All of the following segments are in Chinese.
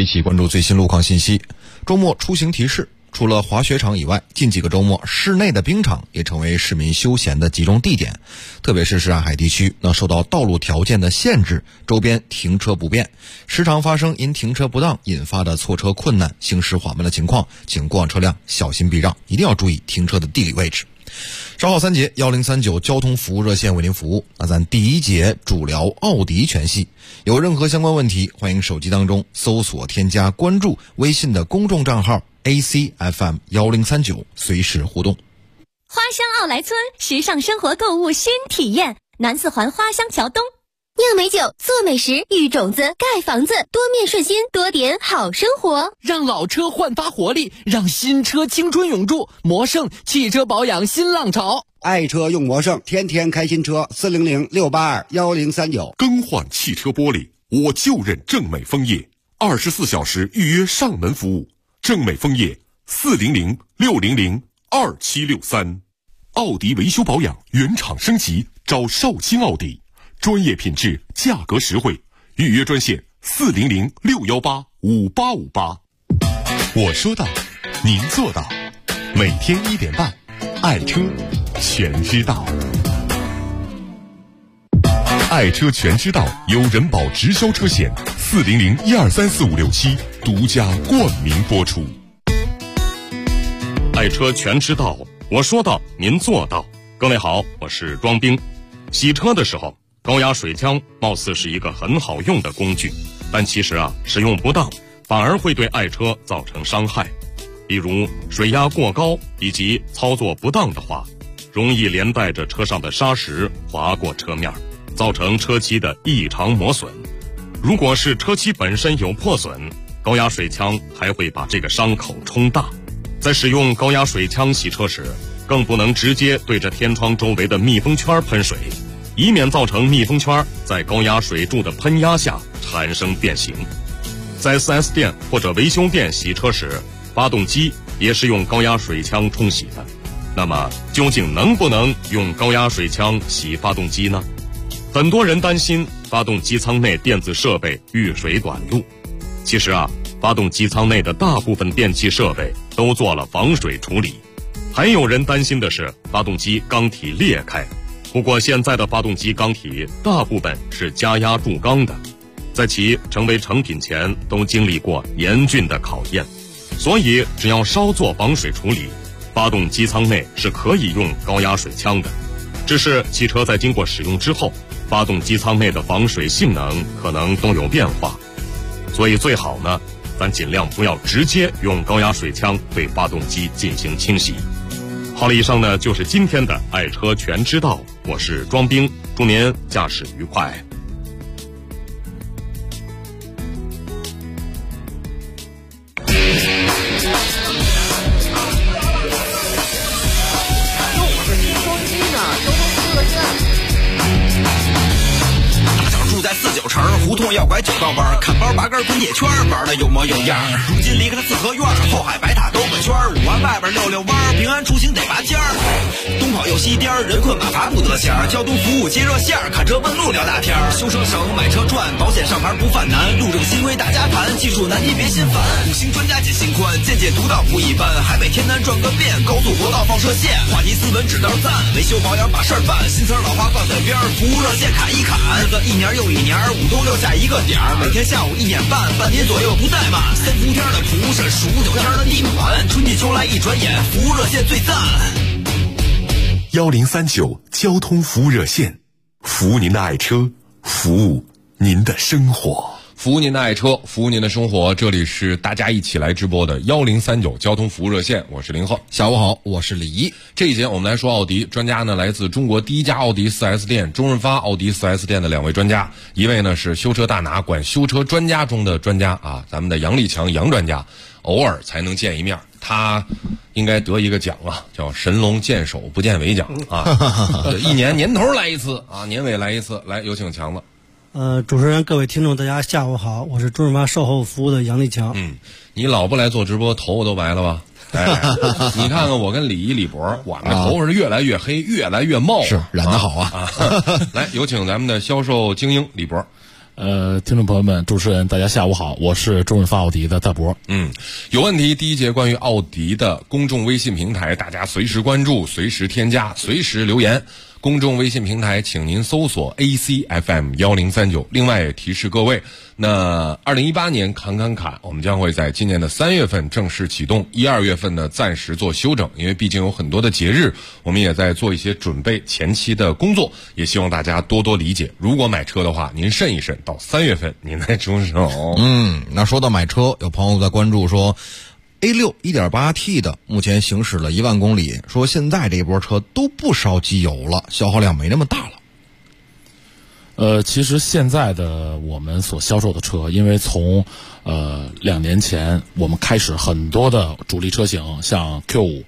一起关注最新路况信息。周末出行提示，除了滑雪场以外，近几个周末室内的冰场也成为市民休闲的集中地点，特别是上海地区，受到道路条件的限制，周边停车不便，时常发生因停车不当引发的错车困难、行驶缓慢的情况，请过往车辆小心避让，一定要注意停车的地理位置。稍后3节1039交通服务热线为您服务。那咱第1节主聊奥迪全系，有任何相关问题，欢迎手机当中搜索添加关注微信的公众账号 ACFM1039，随时互动。 花乡奥莱村时尚生活购物新体验，南四环花乡桥东。酿美酒，做美食，育种子，盖房子，多面顺心，多点好生活。 让老车焕发活力，让新车青春永驻。魔盛汽车保养新浪潮， 爱车用魔盛，天天开新车。400-682-1039。 更换汽车玻璃，我就认正美枫叶，24小时预约上门服务。正美枫叶400-600-2763。奥迪维修保养原厂升级，找少卿奥迪。专业品质，价格实惠，预约专线400-618-5858。我说到，您做到。每天1点半，爱车全知道。爱车全知道由人保直销车险400-1234567独家冠名播出。爱车全知道，我说到，您做到。各位好，我是庄兵。洗车的时候，高压水枪貌似是一个很好用的工具，但其实使用不当反而会对爱车造成伤害。比如水压过高以及操作不当的话，容易连带着车上的砂石划过车面，造成车漆的异常磨损。如果是车漆本身有破损，高压水枪还会把这个伤口冲大。在使用高压水枪洗车时，更不能直接对着天窗周围的密封圈喷水，以免造成密封圈在高压水柱的喷压下产生变形。在 4S 店或者维修店洗车时，发动机也是用高压水枪冲洗的。那么究竟能不能用高压水枪洗发动机呢？很多人担心发动机舱内电子设备遇水短路。其实发动机舱内的大部分电气设备都做了防水处理。还有人担心的是发动机缸体裂开。不过现在的发动机缸体大部分是加压铸钢的，在其成为成品前都经历过严峻的考验，所以只要稍作防水处理，发动机舱内是可以用高压水枪的。只是汽车在经过使用之后，发动机舱内的防水性能可能都有变化，所以最好呢，咱尽量不要直接用高压水枪对发动机进行清洗。好了，以上呢就是今天的爱车全知道，我是庄兵，祝您驾驶愉快。 在49城胡同要拐9道弯，看包拔根滚铁圈，玩的有模有样。如今离开了四合院，后海白塔兜个圈，5环外边溜弯，平安出行得拔尖儿。东跑又西颠，人困马乏不得闲。交通服务接热线，看车问路聊大天。修车省，买车赚，保险上牌不犯难。路政新规大家谈，技术难题别心烦。5星专家解心宽，见解独到不一般。海北天南转个遍，高速国道放射线。话题斯文指道赞，维修保养把事儿办。新词老话放在边，服务热线砍一砍。日子一年又一年，5都留下一个点儿，每天下午1点半，半年左右不怠慢。3伏天的蒲是数9天的地暖，春季秋来一转眼，服务热线最赞。 1039交通服务热线，服务您的爱车，服务您的生活。 服务您的爱车，服务您的生活。这里是大家一起来直播的1039交通服务热线，我是林鹤。 下午好，我是李怡。 这一节我们来说奥迪，专家呢来自中国第一家奥迪 4S 店周润发奥迪 4S 店的2位专家，一位呢是修车大拿，管修车专家中的专家咱们的杨立强杨专家，偶尔才能见一面，他应该得一个奖叫神龙见首不见尾奖一年年头来一次年尾来一次。来，有请强子。 主持人，各位听众，大家下午好，我是周润发售后服务的杨立强。 你老不来做直播，头发都白了吧？你看看我跟李一、李博，我们头发是越来越黑，越来越茂， 是染得好啊！ 来，有请咱们的销售精英李博。 听众朋友们，主持人，大家下午好，我是中润发奥迪的大博。 有问题，第一节关于奥迪的公众微信平台，大家随时关注，随时添加，随时留言。公众微信平台，请您搜索 ACFM1039。另外也提示各位，那2018年侃侃侃，我们将会在今年的3月份正式启动，1、2月份呢暂时做休整，因为毕竟有很多的节日，我们也在做一些准备前期的工作，也希望大家多多理解。如果买车的话，您慎一慎，到3月份您再出手。 那说到买车，有朋友在关注说A6 1.8T 的目前行驶了1万公里，说现在这一波车都不烧机油了，消耗量没那么大了。 其实现在的我们所销售的车，因为从2年前我们开始很多的主力车型，像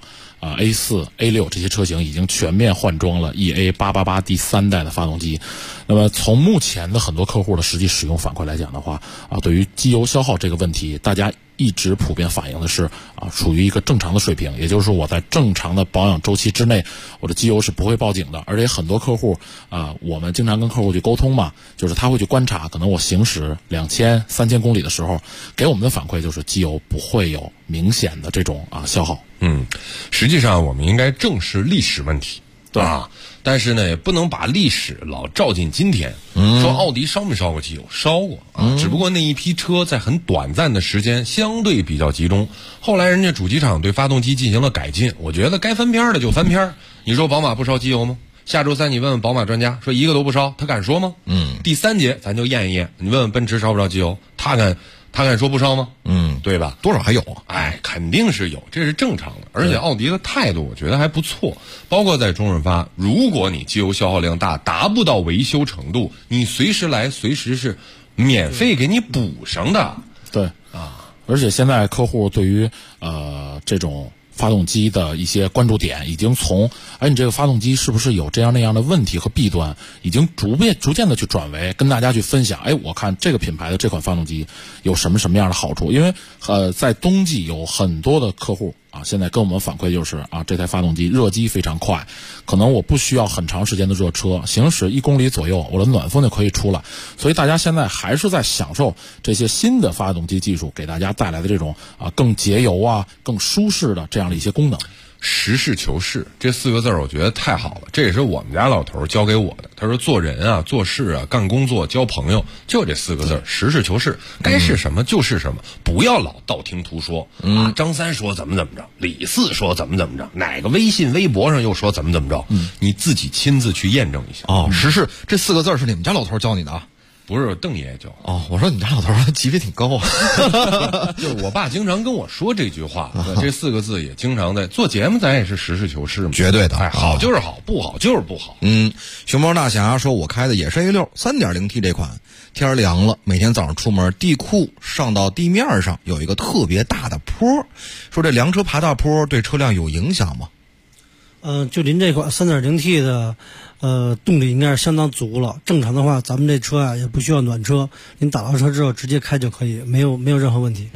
Q5、A4、A6 这些车型已经全面换装了 EA888 第3代的发动机。那么从目前的很多客户的实际使用反馈来讲的话，对于机油消耗这个问题，大家一直普遍反映的是处于一个正常的水平，也就是说我在正常的保养周期之内，我的机油是不会报警的。而且很多客户我们经常跟客户去沟通嘛，就是他会去观察，可能我行驶2000、3000公里的时候，给我们的反馈就是机油不会有明显的这种消耗。 实际上我们应该正视历史问题。 对但是呢，也不能把历史老照进今天。说奥迪烧没烧过机油？烧过只不过那一批车在很短暂的时间相对比较集中，后来人家主机厂对发动机进行了改进，我觉得该翻篇的就翻篇。你说宝马不烧机油吗？下周3你问问宝马专家，说一个都不烧，他敢说吗？第3节咱就验一验，你问问奔驰烧不烧机油，他敢说不烧吗？对吧？ 多少还有肯定是有，这是正常的。而且奥迪的态度我觉得还不错，包括在中润发，如果你机油消耗量大，达不到维修程度，你随时来，随时是免费给你补上的。 对而且现在客户对于这种发动机的一些关注点已经从你这个发动机是不是有这样那样的问题和弊端，已经逐渐的去转为跟大家去分享，我看这个品牌的这款发动机有什么样的好处。因为在冬季有很多的客户现在跟我们反馈就是这台发动机热机非常快，可能我不需要很长时间的热车，行驶1公里左右，我的暖风就可以出来。所以大家现在还是在享受这些新的发动机技术给大家带来的这种更节油更舒适的这样的一些功能。 实事求是这4个字我觉得太好了，这也是我们家老头教给我的。他说做人做事干工作交朋友就这4个字，实事求是，该是什么就是什么，不要老道听途说。张三说怎么着，李四说怎么着，哪个微信微博上又说怎么着，你自己亲自去验证一下。 实事这4个字是你们家老头教你的啊？ 不是邓爷爷教。 我说你家老头级别挺高就是我爸经常跟我说这句话，这4个字也经常在做节目，咱也是实事求是嘛， 绝对的。 好就是好，不好就是不好。 熊猫大侠说，我开的也是 A6 3.0T 这款，天凉了，每天早上出门，地库上到地面上有一个特别大的坡，说这凉车爬大坡对车辆有影响吗？ 就您这款 3.0T 的动力应该是相当足了。正常的话，咱们这车也不需要暖车，您打到车之后直接开就可以，没有任何问题。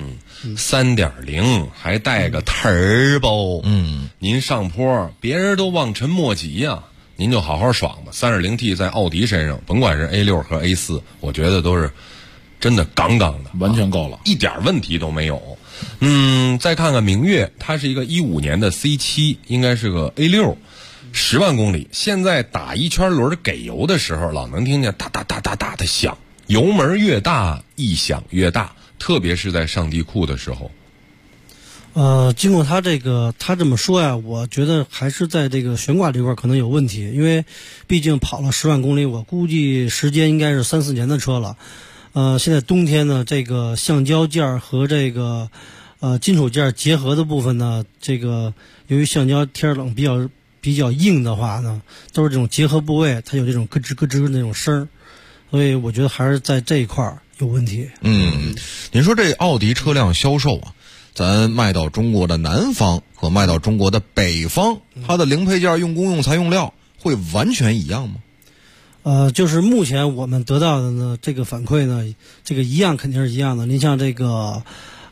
3.0还带个 Turbo，您上坡别人都望尘莫及呀，您就好好爽吧。3.0T 在奥迪身上，甭管是 A6 和 A4，我觉得都是真的杠杠的， 完全够了， 一点问题都没有。再看看明月，它是一个15年的 C7， 应该是个 A6， 10万公里。现在打一圈轮给油的时候，老能听见哒哒哒哒哒的响，油门越大异响越大，特别是在上地库的时候。 经过他这么说我觉得还是在这个悬挂这块可能有问题，因为毕竟跑了10万公里，我估计时间应该是3、4年的车了。现在冬天呢，这个橡胶件和这个金属件结合的部分呢，这个由于橡胶天冷比较硬的话呢，都是这种结合部位，它有这种咯吱咯吱的那种声，所以我觉得还是在这一块有问题。 您说这奥迪车辆销售咱卖到中国的南方和卖到中国的北方，它的零配件、用工、用材、用料会完全一样吗？ 就是目前我们得到的呢，这个反馈呢，这个一样肯定是一样的。您像这个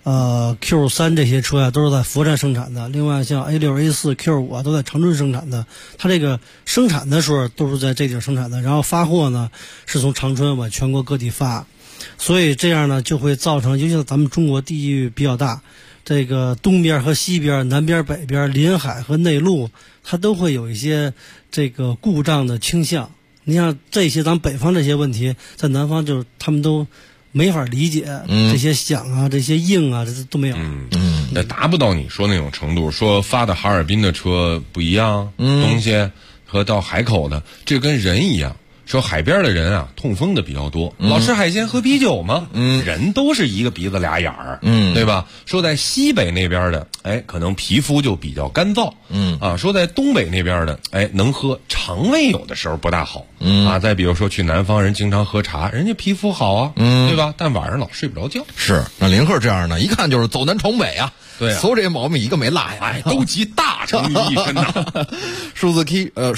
Q3 这些车都是在佛山生产的，另外像 A6、A4、Q5 都在长春生产的。它这个生产的时候都是在这地儿生产的，然后发货呢是从长春往全国各地发。 所以这样呢就会造成，尤其是咱们中国地域比较大，这个东边和西边、南边、北边、临海和内陆，它都会有一些这个故障的倾向。你像这些咱北方这些问题，在南方就是他们都没法理解，这些响啊、这些硬啊，这都没有。 也达不到你说那种程度。说发到哈尔滨的车不一样，东西和到海口的，这跟人一样。说海边的人啊，痛风的比较多，老吃海鲜喝啤酒嘛，人都是一个鼻子俩眼儿，对吧？说在西北那边的，可能皮肤就比较干燥，说在东北那边的，能喝，肠胃有的时候不大好，再比如说去南方人经常喝茶，人家皮肤好啊，对吧？但晚上老睡不着觉。 是，那林鹤这样呢，一看就是走南闯北啊， 对啊， 所有这些毛病一个没落下， 都集大成于一身呐。 数字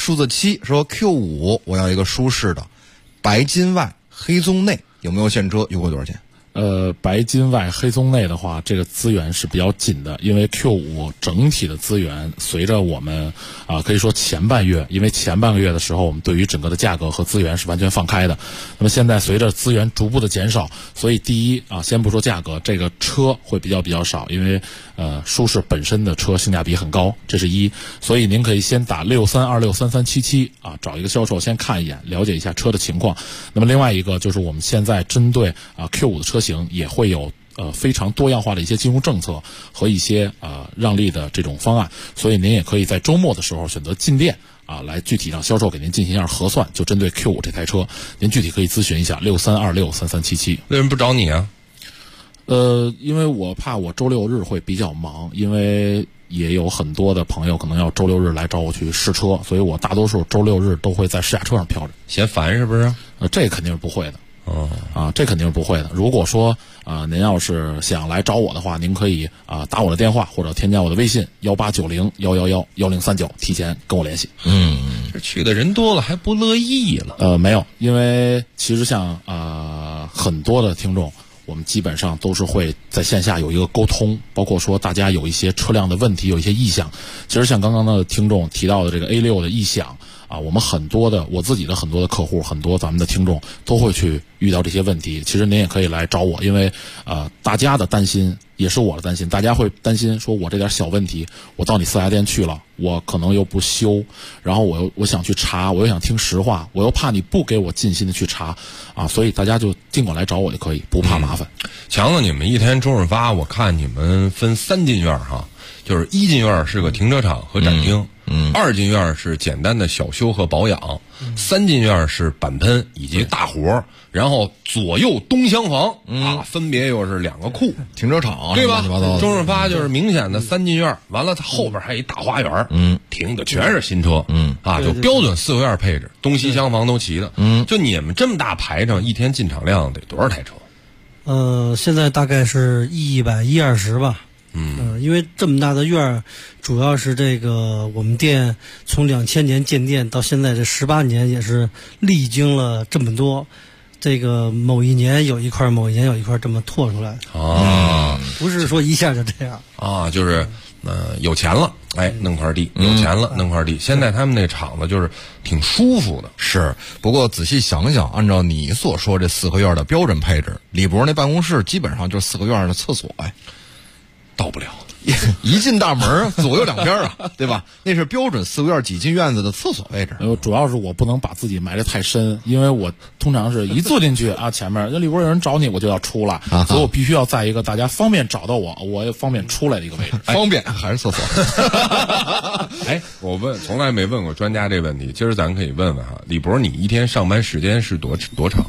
7说 Q5 我要一个舒适的，白金外黑棕内，有没有现车？优惠多少钱？ 白金外黑棕内的话，这个资源是比较紧的，因为 Q5 整体的资源随着我们可以说前半月，因为前半个月的时候我们对于整个的价格和资源是完全放开的，那么现在随着资源逐步的减少，所以第一先不说价格，这个车会比较少，因为舒适本身的车性价比很高，这是一，所以您可以先打63263377找一个销售先看一眼，了解一下车的情况。那么另外一个就是我们现在针对Q5 的车型也会有非常多样化的一些金融政策和一些让利的这种方案，所以您也可以在周末的时候选择进店来具体让销售给您进行一下核算，就针对 Q5 这台车，您具体可以咨询一下63263377。 为什么不找你啊？ 因为我怕我周六日会比较忙，因为也有很多的朋友可能要周六日来找我去试车，所以我大多数周六日都会在试驾车上飘着。 嫌烦是不是？ 这肯定是不会的。这肯定是不会的。如果说您要是想来找我的话，您可以打我的电话或者添加我的微信1890111039，提前跟我联系。 这去的人多了还不乐意了？ 没有，因为其实像很多的听众，我们基本上都是会在线下有一个沟通，包括说大家有一些车辆的问题，有一些异响。其实像刚刚的听众提到的这个 A6 的异响我们很多的我自己的很多的客户，很多咱们的听众都会去遇到这些问题。其实您也可以来找我，因为大家的担心也是我的担心，大家会担心说我这点小问题，我到你4S店去了，我可能又不修，然后我想去查，我又想听实话，我又怕你不给我尽心的去查所以大家就尽管来找我就可以，不怕麻烦。 强子，你们一天周日发，我看你们分3进院哈，就是1进院是个停车场和展厅，2进院是简单的小修和保养，3进院是板喷以及大活，然后左右东厢房分别又是2个库， 停车场对吧？周润发就是明显的3进院，完了它后边还有一大花园，停的全是新车，就标准4合院配置，东西厢房都齐的。就你们这么大排场，一天进场量得多少台车？ 现在大概是110-120吧。因为这么大的院儿，主要是这个我们店从2000年建店到现在这18年，也是历经了这么多，这个某一年有一块，某一年有一块这么拓出来的不是说一下就这样就是有钱了弄块地，有钱了弄块地。现在他们那厂子就是挺舒服的。 是，不过仔细想想，按照你所说这4合院的标准配置，李博那办公室基本上就是4合院的厕所到不了， 一进大门左右两边对吧？那是标准4合院挤进院子的厕所位置。 主要是我不能把自己埋得太深，因为我通常是一坐进去前面那里边有人找你，我就要出来，所以我必须要在一个大家方便找到我也方便出来的一个位置。 方便还是厕所？ 我从来没问过专家这问题，今儿咱可以问问李博，你一天上班时间是多长？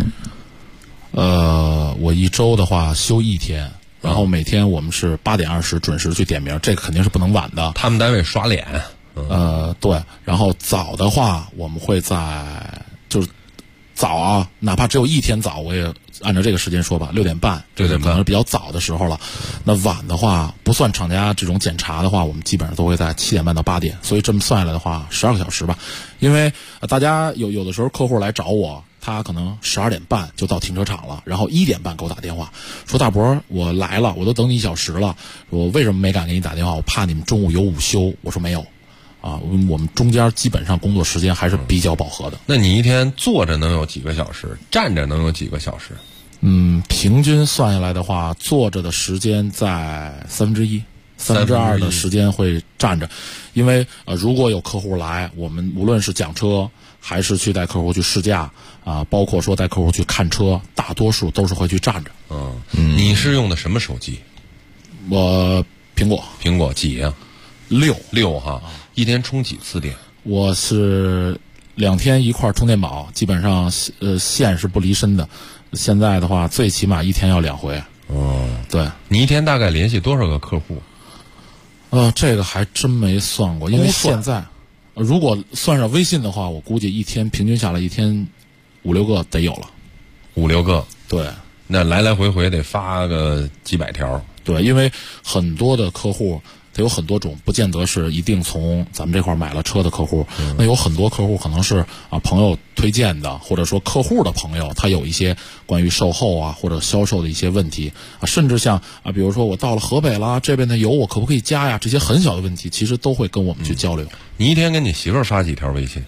我一周的话休1天。然后每天我们是8点20准时去点名，这个肯定是不能晚的。 他们单位刷脸， 对。然后早的话，我们会就是早哪怕只有1天早，我也按照这个时间说吧，6点半，这可能是比较早的时候了。那晚的话，不算厂家这种检查的话，我们基本上都会在7点半到8点，所以这么算下来的话，12个小时吧。因为大家有的时候客户来找我，他可能12点半就到停车场了，然后1点半给我打电话说：“大伯，我来了，我都等你1小时了。我为什么没敢给你打电话？我怕你们中午有午休。”我说没有，我们中间基本上工作时间还是比较饱和的。 那你一天坐着能有几个小时？站着能有几个小时？ 平均算下来的话，坐着的时间在1/3。2/3的时间会站着，因为如果有客户来，我们无论是讲车还是去带客户去试驾包括说带客户去看车，大多数都是会去站着。 你是用的什么手机？ 我苹果几呀？6哈，一天充几次电？ 我是2天一块充电宝，基本上线是不离身的。现在的话，最起码一天要2回。对， 你一天大概联系多少个客户？ 这个还真没算过，因为现在如果算上微信的话，我估计一天平均下来一天5-6个得有了。 5-6个， 对， 那来来回回得发个几百条。 对，因为很多的客户它有很多种，不见得是一定从咱们这块买了车的客户，那有很多客户可能是朋友推荐的，或者说客户的朋友，他有一些关于售后或者销售的一些问题甚至像比如说我到了河北了，这边的油我可不可以加呀？这些很小的问题，其实都会跟我们去交流。 你一天跟你媳妇儿发几条微信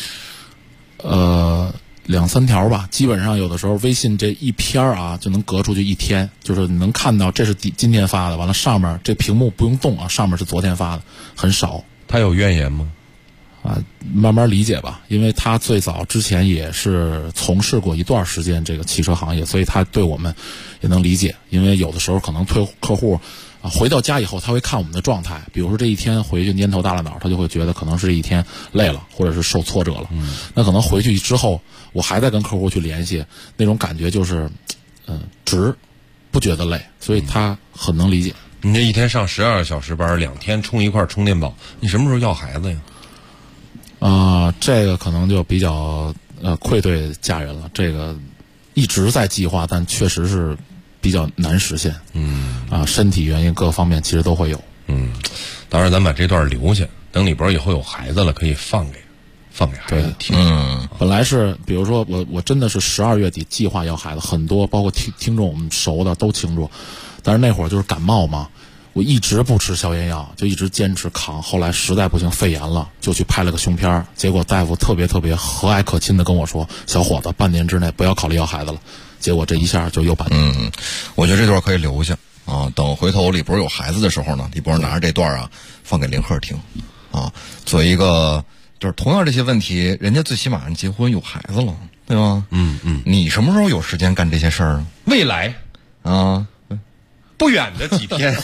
？2-3条吧，基本上有的时候微信这一篇就能隔出去一天，就是你能看到这是今天发的，完了上面这屏幕不用动上面是昨天发的，很少。 他有怨言吗？ 慢慢理解吧，因为他最早之前也是从事过一段时间这个汽车行业，所以他对我们也能理解。因为有的时候可能客户回到家以后，他会看我们的状态，比如说这一天回去蔫头大了脑，他就会觉得可能是这一天累了，或者是受挫折了。那可能回去之后，我还在跟客户去联系，那种感觉就是值，不觉得累，所以他很能理解。 你这一天上12个小时班，2天充一块充电宝，你什么时候要孩子呀？ 这个可能就比较愧对家人了，这个一直在计划，但确实是比较难实现。身体原因各方面其实都会有。 当然咱把这段留下，等里边以后有孩子了，可以放给孩子听。 本来是比如说我真的是12月底计划要孩子，很多包括听众我们熟的都清楚，但是那会儿就是感冒嘛，我一直不吃消炎药，就一直坚持扛，后来实在不行肺炎了，就去拍了个胸片，结果大夫特别特别和蔼可亲的跟我说，小伙子半年之内不要考虑要孩子了，结果这一下就又半年。 我觉得这段可以留下等回头李博有孩子的时候呢，李博拿着这段放给林鹤听作为一个就是同样这些问题，人家最起码结婚有孩子了，对吗？你什么时候有时间干这些事儿？ 未来不远的几天。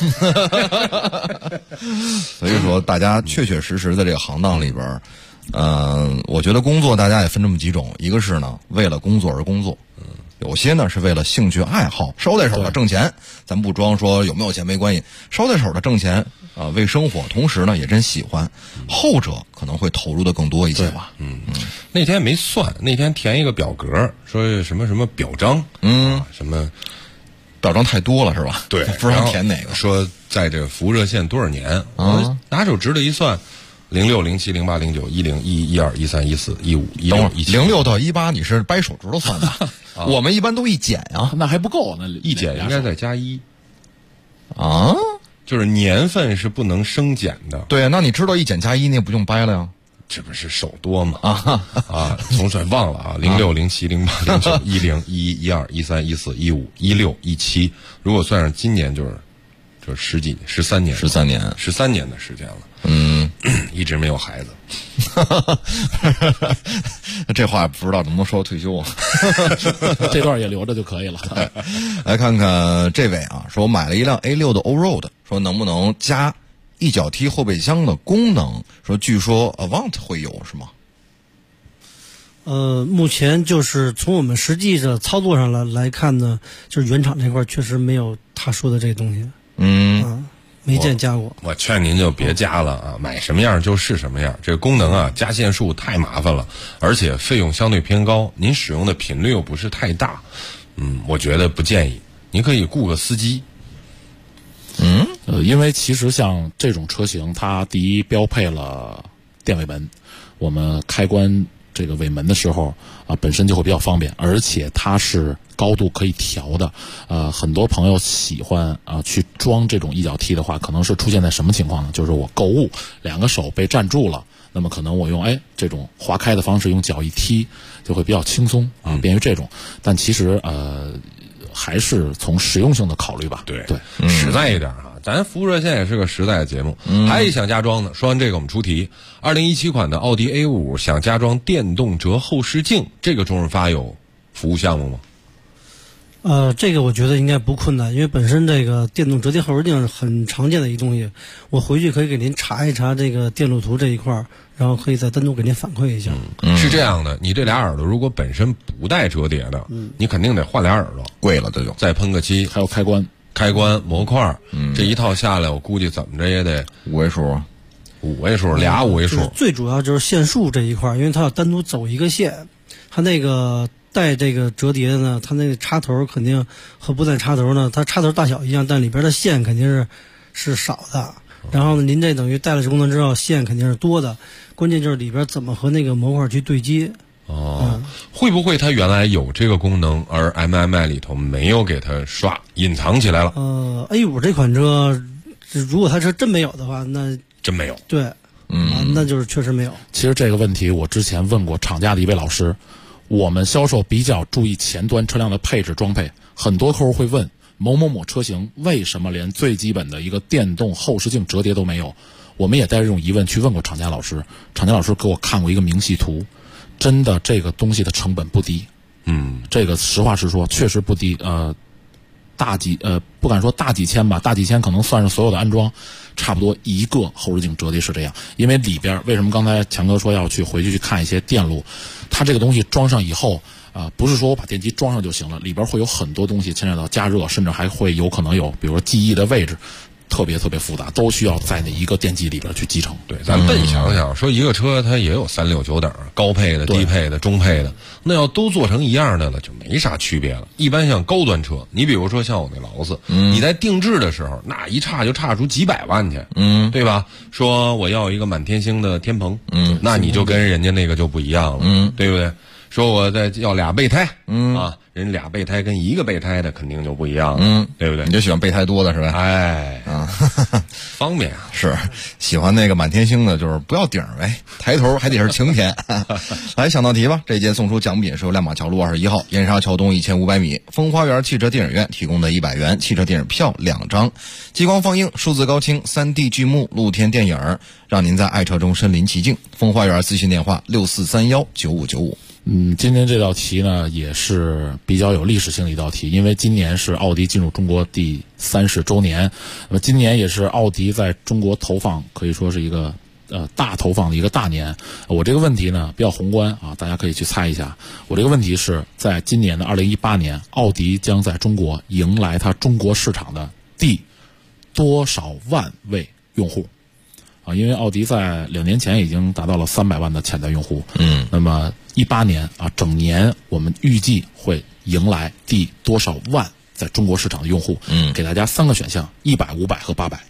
所以说大家确确实实在这个行当里边我觉得工作大家也分这么几种，一个是呢为了工作而工作，有些呢是为了兴趣爱好，捎带手的挣钱，咱不装说有没有钱没关系，捎带手的挣钱为生活，同时呢也真喜欢，后者可能会投入的更多一些吧。 那天没算，那天填一个表格，说什么什么表彰，什么表彰太多了是吧？ 对， 不知道填哪个。 说在这个服务热线多少年我拿手指头一算，06、07、08、09、10、11、12、13、14、15、16、17。 06到18你是掰手指头算的我们一般都一减那还不够，那一减应该再加1就是年份是不能生减的。 对，那你知道1减加1，那不用掰了呀？ 这不是手多吗？总算忘了06、07、08、09、10、11、12、13、14、15、16、17，如果算上今年就是13年的时间了。一直没有孩子。 这话不知道能不能说退休这段也留着就可以了。 来看看这位说我买了一辆 A6 的 Allroad， 说能不能加一脚踢后备箱的功能，说据说 Avant 会有是吗？ 目前就是从我们实际的操作上来看呢，就是原厂这块确实没有他说的这个东西。没见加过。 我劝您就别加了买什么样就是什么样。这个功能加线数太麻烦了，而且费用相对偏高，您使用的频率又不是太大。我觉得不建议。您可以雇个司机。 因为其实像这种车型，它第一标配了电尾门，我们开关这个尾门的时候本身就会比较方便，而且它是高度可以调的。很多朋友喜欢去装这种一脚踢的话，可能是出现在什么情况呢？就是我购物2个手被占住了，那么可能我用这种滑开的方式用脚一踢就会比较轻松便于这种。但其实还是从实用性的考虑吧。 对，实在一点哈。咱服务热线也是个实在的节目，还有一想加装的。说完这个，我们出题：2017款的奥迪 A5 想加装电动折后视镜，这个中日发有服务项目吗？ 这个我觉得应该不困难，因为本身这个电动折叠后视镜是很常见的一东西。我回去可以给您查一查这个电路图这一块，然后可以再单独给您反馈一下。 是这样的，你这俩耳朵如果本身不带折叠的，你肯定得换俩耳朵， 贵了这就再喷个漆， 还有开关模块，这一套下来，我估计怎么着也得 5位数啊 ，5位数，俩5位数。 最主要就是线束这一块，因为它要单独走一个线，它那个带这个折叠的呢，它那个插头肯定和不带插头呢，它插头大小一样，但里边的线肯定是少的。然后呢，您这等于带了这功能之后，线肯定是多的，关键就是里边怎么和那个模块去对接。 会不会它原来有这个功能，而 MMI 里头没有给它隐藏起来了 ？A5 这款车，如果它是真没有的话，那真没有。 对，那就是确实没有。 其实这个问题我之前问过厂家的一位老师，我们销售比较注意前端车辆的配置装配，很多客户会问某某某车型为什么连最基本的一个电动后视镜折叠都没有？我们也带着这种疑问去问过厂家老师，厂家老师给我看过一个明细图，真的这个东西的成本不低。这个实话实说，确实不低。不敢说大几千吧，大几千可能算是所有的安装，差不多一个后视镜折叠是这样。因为里边为什么刚才强哥说要回去看一些电路，它这个东西装上以后不是说我把电机装上就行了，里边会有很多东西牵扯到加热，甚至还会有可能有比如说记忆的位置，特别复杂，都需要在那一个电机里边去集成。 对，咱笨想想，说一个车它也有369等，高配的、低配的、中配的，那要都做成一样的了，就没啥区别了。一般像高端车，你比如说像我那劳斯，你在定制的时候，那一差就差出几百万去，对吧？说我要一个满天星的天棚，那你就跟人家那个就不一样了，对不对？说我再要俩备胎，人俩备胎跟一个备胎的肯定就不一样了，对不对？ 你就喜欢备胎多的是吧？ 方便啊。 是喜欢那个满天星的，就是不要顶呗，抬头还得是晴天。来想道题吧，这一届送出奖品是由亮马桥路21号燕莎桥东1500米风花园汽车电影院提供的100元汽车电影票2张，激光放映、数字高清、3D 剧目、露天电影，让您在爱车中身临其境。风花园咨询电话64319595。 今天这道题呢也是比较有历史性的一道题，因为今年是奥迪进入中国第30周年，那么今年也是奥迪在中国投放可以说是一个大投放的一个大年。我这个问题呢比较宏观大家可以去猜一下。我这个问题是在今年的2018年，奥迪将在中国迎来它中国市场的第多少万位用户？因为奥迪在2年前已经达到了300万的潜在用户，那么18年整年我们预计会迎来第多少万在中国市场的用户？给大家3个选项：100、500和800。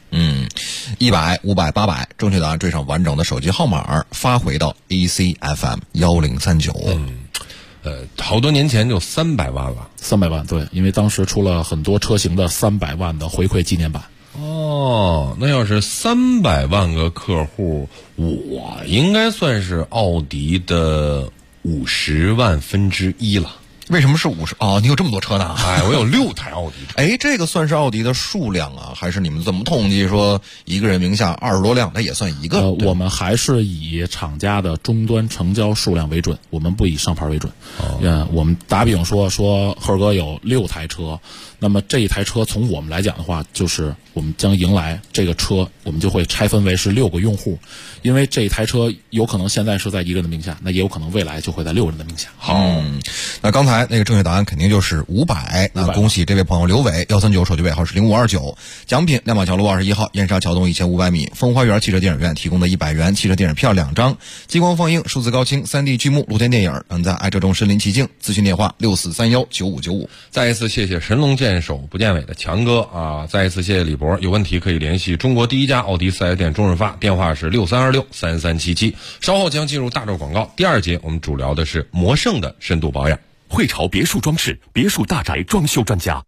100、500、800，正确答案缀上完整的手机号码，发回到 ACFM 1039。 好多年前就300万了。 300万，对，因为当时出了很多车型的300万的回馈纪念版。 那要是300万个客户，我应该算是奥迪的50万分之一了。 为什么是50？你有这么多车呢？ 我有6台奥迪。 这个算是奥迪的数量啊，还是你们怎么统计说一个人名下20多辆，它也算一个？ 我们还是以厂家的终端成交数量为准，我们不以上牌为准。我们打比方说赫哥有6台车，那么这一台车从我们来讲的话，就是我们将迎来这个车，我们就会拆分为是6个用户，因为这一台车有可能现在是在一个人的名下，那也有可能未来就会在6个人的名下。 好，那刚才那个正确答案肯定就是500。那恭喜这位朋友刘伟，139手机尾号是0529，奖品亮马桥路21号燕莎桥东1500米风花园汽车电影院提供的100元汽车电影票2张，激光放映、数字高清、3D 剧目、露天电影，能在爱车中身临其境。咨询电话64319595。 再一次谢谢神龙见首不见尾的强哥啊！再一次谢谢李博，有问题可以联系中国第一家奥迪4S店中日发，电话是63263377。稍后将进入大洲广告，第2节我们主聊的是魔胜的深度保养。 汇潮别墅装饰，别墅大宅装修专家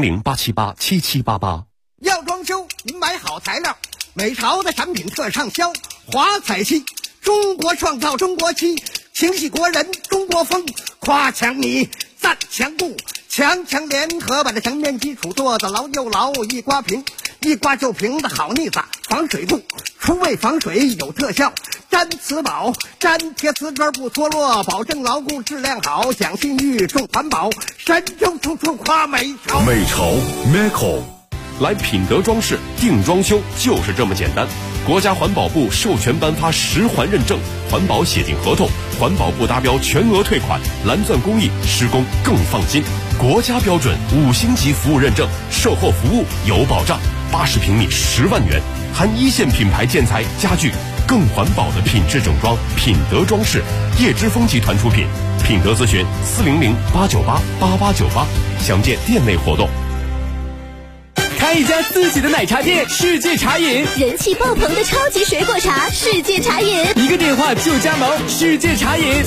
，400-878-7788。 要装修，您买好材料，美潮的产品特畅销，华彩漆，中国创造中国漆，情系国人中国风，夸强你，赞强固， 强强联合把这墙面基础做得牢又牢，一刮平，一刮就平的好腻子，防水布，除味防水有特效，粘瓷宝，粘贴瓷砖不脱落，保证牢固质量好，讲信誉重环保，神州处处夸美潮。 美潮 Meco， 来品德装饰定装修就是这么简单。国家环保部授权颁发10环认证，环保写进合同，环保不达标全额退款，蓝钻工艺施工更放心。国家标准5星级服务认证，售后服务有保障，80平米10万元，含1线品牌建材家具，更环保的品质整装，品德装饰，叶之峰集团出品。品德咨询400-898-8898，详见店内活动。 开一家自己的奶茶店，世界茶饮， 人气爆棚的超级水果茶，世界茶饮， 一个电话就加盟，世界茶饮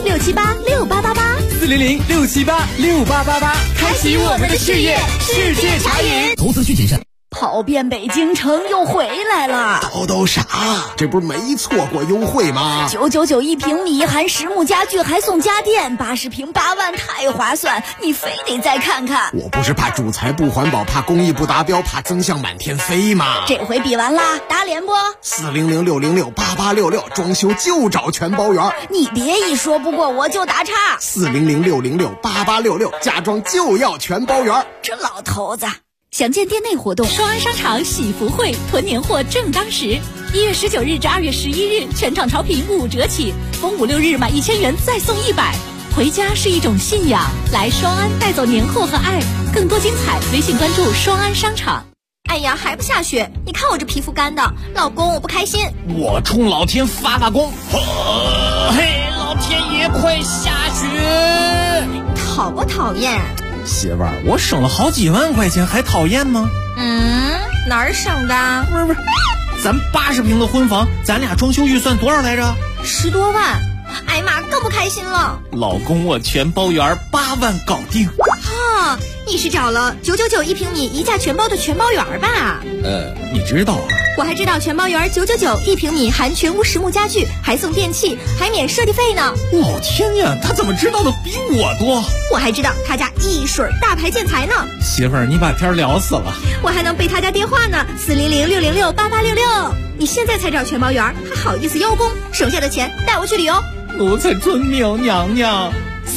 400-678-6888，400-678-6888， 开启我们的事业，世界茶饮。 投资需谨慎。 跑遍北京城又回来了， 叨啥？这不是没错过优惠吗 ？999一平米，含实木家具还送家电，80平8万，太划算！你非得再看看。 我不是怕主材不环保，怕工艺不达标，怕增项满天飞吗？ 这回比完啦，打脸不 ？400-606-8866，装修就找全包圆。 你别一说不过我就打岔。 400-606-8866，家装就要全包圆。 这老头子。详见店内活动。双安商场喜福会囤年货正当时，1月19日至2月11日，全场潮品5折起，逢5、6日买1000元再送100。回家是一种信仰，来双安带走年货和爱。更多精彩，微信关注双安商场。哎呀，还不下雪？你看我这皮肤干的，老公我不开心。 我冲老天发功，嘿，老天爷快下雪！ 讨不讨厌？ 媳妇儿，我省了好几万块钱，还讨厌吗？ 哪儿省的？ 不是，咱80平的婚房，咱俩装修预算多少来着 ？10多万。哎妈，更不开心了。 老公，我全包圆，8万搞定。 哈，你是找了999一平米一价全包的全包圆吧？ 你知道啊？ 我还知道全包圆999一平米，含全屋实木家具，还送电器，还免设计费呢。 老天呀，他怎么知道的比我多？ 我还知道他家一水大牌建材呢。 媳妇儿，你把天聊死了。 我还能背他家电话呢，400-606-8866。你现在才找全包圆，还好意思邀功？省下的钱带我去旅游。 奴才遵命，娘娘。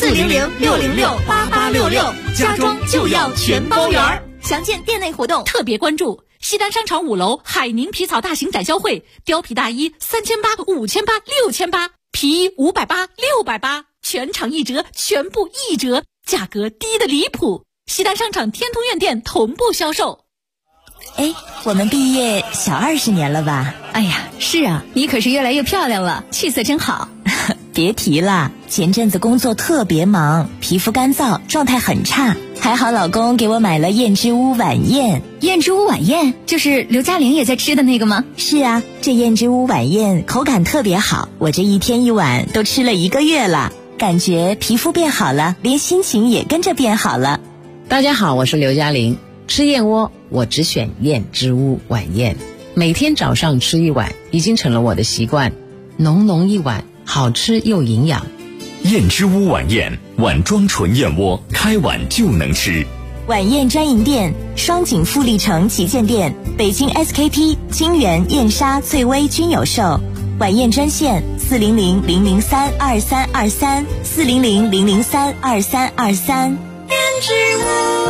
400-606-8866，家装就要全包圆。详见店内活动。特别关注西单商场5楼海宁皮草大型展销会，貂皮大衣3800、5800、6800，皮衣580、680，全场1折，全部1折，价格低得离谱。西单商场天通苑店同步销售。 哎，我们毕业小20年了吧？ 哎呀，是啊，你可是越来越漂亮了，气色真好。 别提了，前阵子工作特别忙，皮肤干燥，状态很差。还好老公给我买了燕之屋晚宴。 燕之屋晚宴就是刘嘉玲也在吃的那个吗？ 是啊，这燕之屋晚宴口感特别好，我这1天1碗都吃了1个月了，感觉皮肤变好了，连心情也跟着变好了。 大家好，我是刘嘉玲。吃燕窝我只选燕之屋晚宴，每天早上吃1碗已经成了我的习惯，浓浓1碗，好吃又营养。 燕之屋晚宴，碗装纯燕窝，开碗就能吃。 晚宴专营店：双井富力城旗舰店、北京 SKP、金源、燕莎、翠微均有售。晚宴专线400-003-2323 400-003-2323。 燕之屋。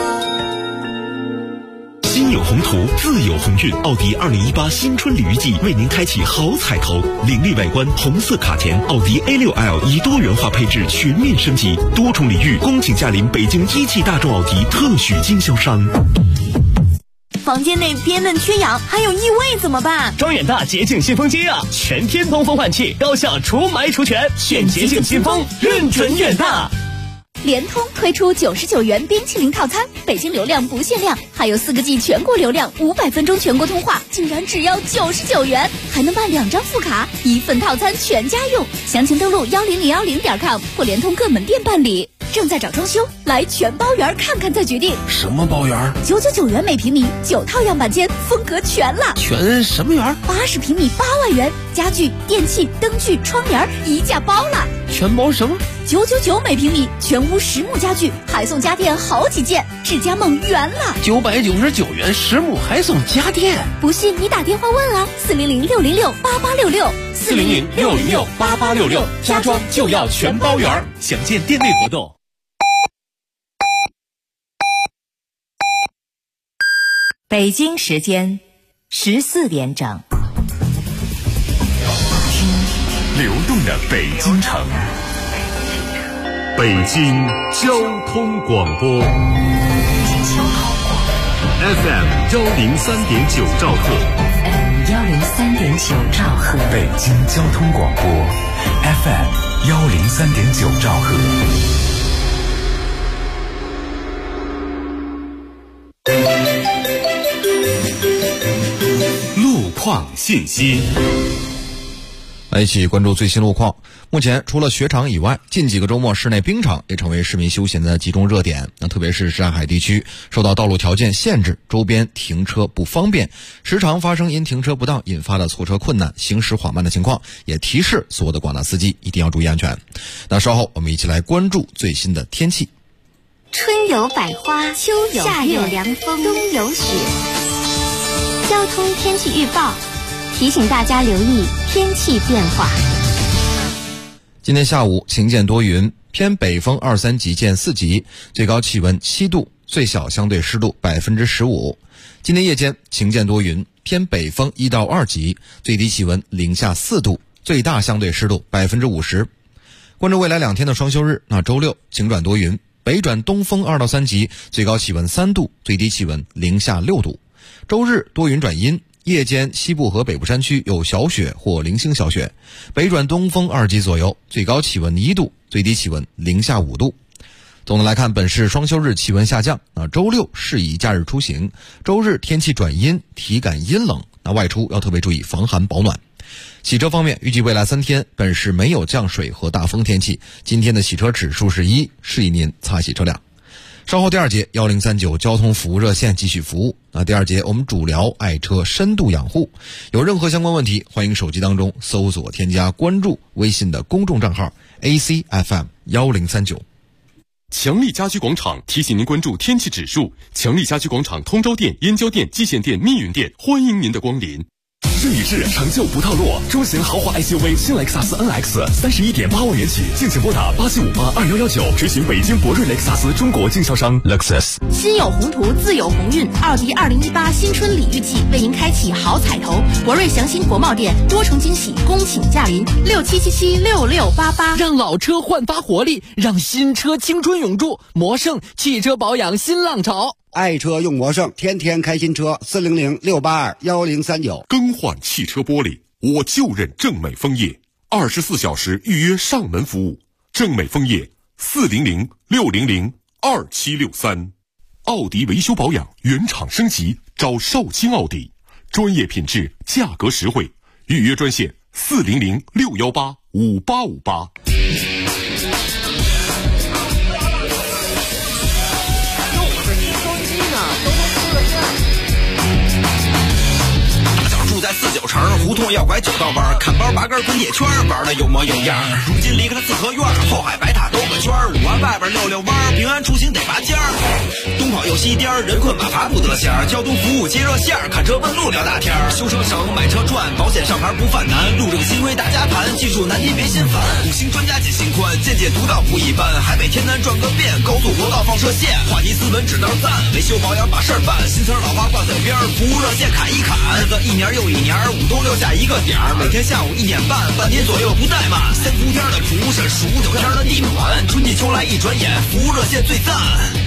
心有宏图，自有鸿运。奥迪2018新春鲤鱼季为您开启好彩头，凌厉外观，红色卡钿，奥迪 A6L 以多元化配置全面升级，多重礼遇，恭请驾临北京一汽大众奥迪特许经销商。 房间内憋闷缺氧，还有异味怎么办？ 装远大洁净新风机啊，全天通风换气，高效除霾除醛，选洁净新风，认准远大。 联通推出99元冰淇淋套餐，北京流量不限量，还有4个G 全国流量，500分钟全国通话，竟然只要99元，还能办2张副卡，1份套餐全家用。详情登录10010.com或联通各门店办理。正在找装修，来全包圆看看再决定。 什么包圆 ？999元每平米，9套样板间，风格全了。 全什么圆？ 80平米8万元，家具、电器、灯具、窗帘一价包了。 全包什么 ？999每平米，全屋实木家具，还送家电好几件，智家梦圆了。 999元实木还送家电， 不信你打电话问啊，400-606-8866，400-606-8866， 家装就要全包圆。详见店内活动。 北京时间14点整。 流动的北京城，北京交通广播 FM 103.9兆赫 103.9兆赫， 北京交通广播 FM 103.9兆赫。路况信息。 来一起关注最新路况。目前除了雪场以外，近几个周末室内冰场也成为市民休闲的集中热点。特别是上海地区受到道路条件限制，周边停车不方便，时常发生因停车不当引发的错车困难、行驶缓慢的情况，也提示所有的广大司机一定要注意安全。那稍后我们一起来关注最新的天气。 春有百花，秋有夏有凉风，冬有雪。交通天气预报提醒大家留意天气变化。 今天下午晴间多云，偏北风2、3级见4级，最高气温7度，最小相对湿度15%。今天夜间晴间多云，偏北风1到2级，最低气温零下4度，最大相对湿度50%。关注未来2天的双休日，那周六晴转多云，北转东风2到3级，最高气温3度，最低气温零下6度。周日多云转阴，夜间西部和北部山区有小雪或零星小雪，北转东风2级左右，最高气温1度，最低气温零下5度。总的来看，本市双休日气温下降，周六适宜假日出行，周日天气转阴，体感阴冷，外出要特别注意防寒保暖。洗车方面，预计未来3天本市没有降水和大风天气，今天的洗车指数是1，适宜您擦洗车辆。稍后第2节1039交通服务热线继续服务。第2节我们主聊爱车深度养护，有任何相关问题，欢迎手机当中搜索添加关注微信的公众账号 ACFM 1039。 强力家居广场提醒您关注天气指数。强力家居广场通州店、燕郊店、蓟县店、密云店，欢迎您的光临。 顺宇治成就不套路，中型豪华 SUV 新雷克萨斯 NX 31.8万元起，敬请拨打87582119，执行北京博瑞雷克萨斯中国经销商 Lexus。 心有宏图，自有鸿运。奥迪2018新春礼遇季为您开启好彩头，博瑞祥鑫国贸店多重惊喜恭请驾临，67776688， 让老车焕发活力，让新车青春永驻。魔盛汽车保养新浪潮。 爱车用魔盛，天天开新车，400-682-1039。 更换汽车玻璃，我就认正美枫叶，24小时预约上门服务。正美枫叶400-600-2763。奥迪维修保养原厂升级，找少卿奥迪，专业品质，价格实惠。预约专线400-618-5858。 在49城胡同要拐9道弯，看包拔根滚铁圈，玩的有模有样。如今离开了四合院，后海白塔兜个圈，5环外边溜弯，平安出行得拔尖儿。东跑右西颠，人困马乏不得闲。交通服务接热线，看车问路聊大天。修车省，买车赚，保险上牌不犯难。路正新规大家谈，技术难题别心烦。5星专家解心宽，见解独到不一般。海北天南转个遍，高速国道放射线。话题斯文指道赞，维修保养把事儿办。新词老话挂嘴边，服务热线砍一砍。日子一年又一年，5都留下一个点儿，每天下午1点半，半天左右不怠慢。3伏天的厨是数9天的地暖，春季秋来一转眼，服务热线最赞。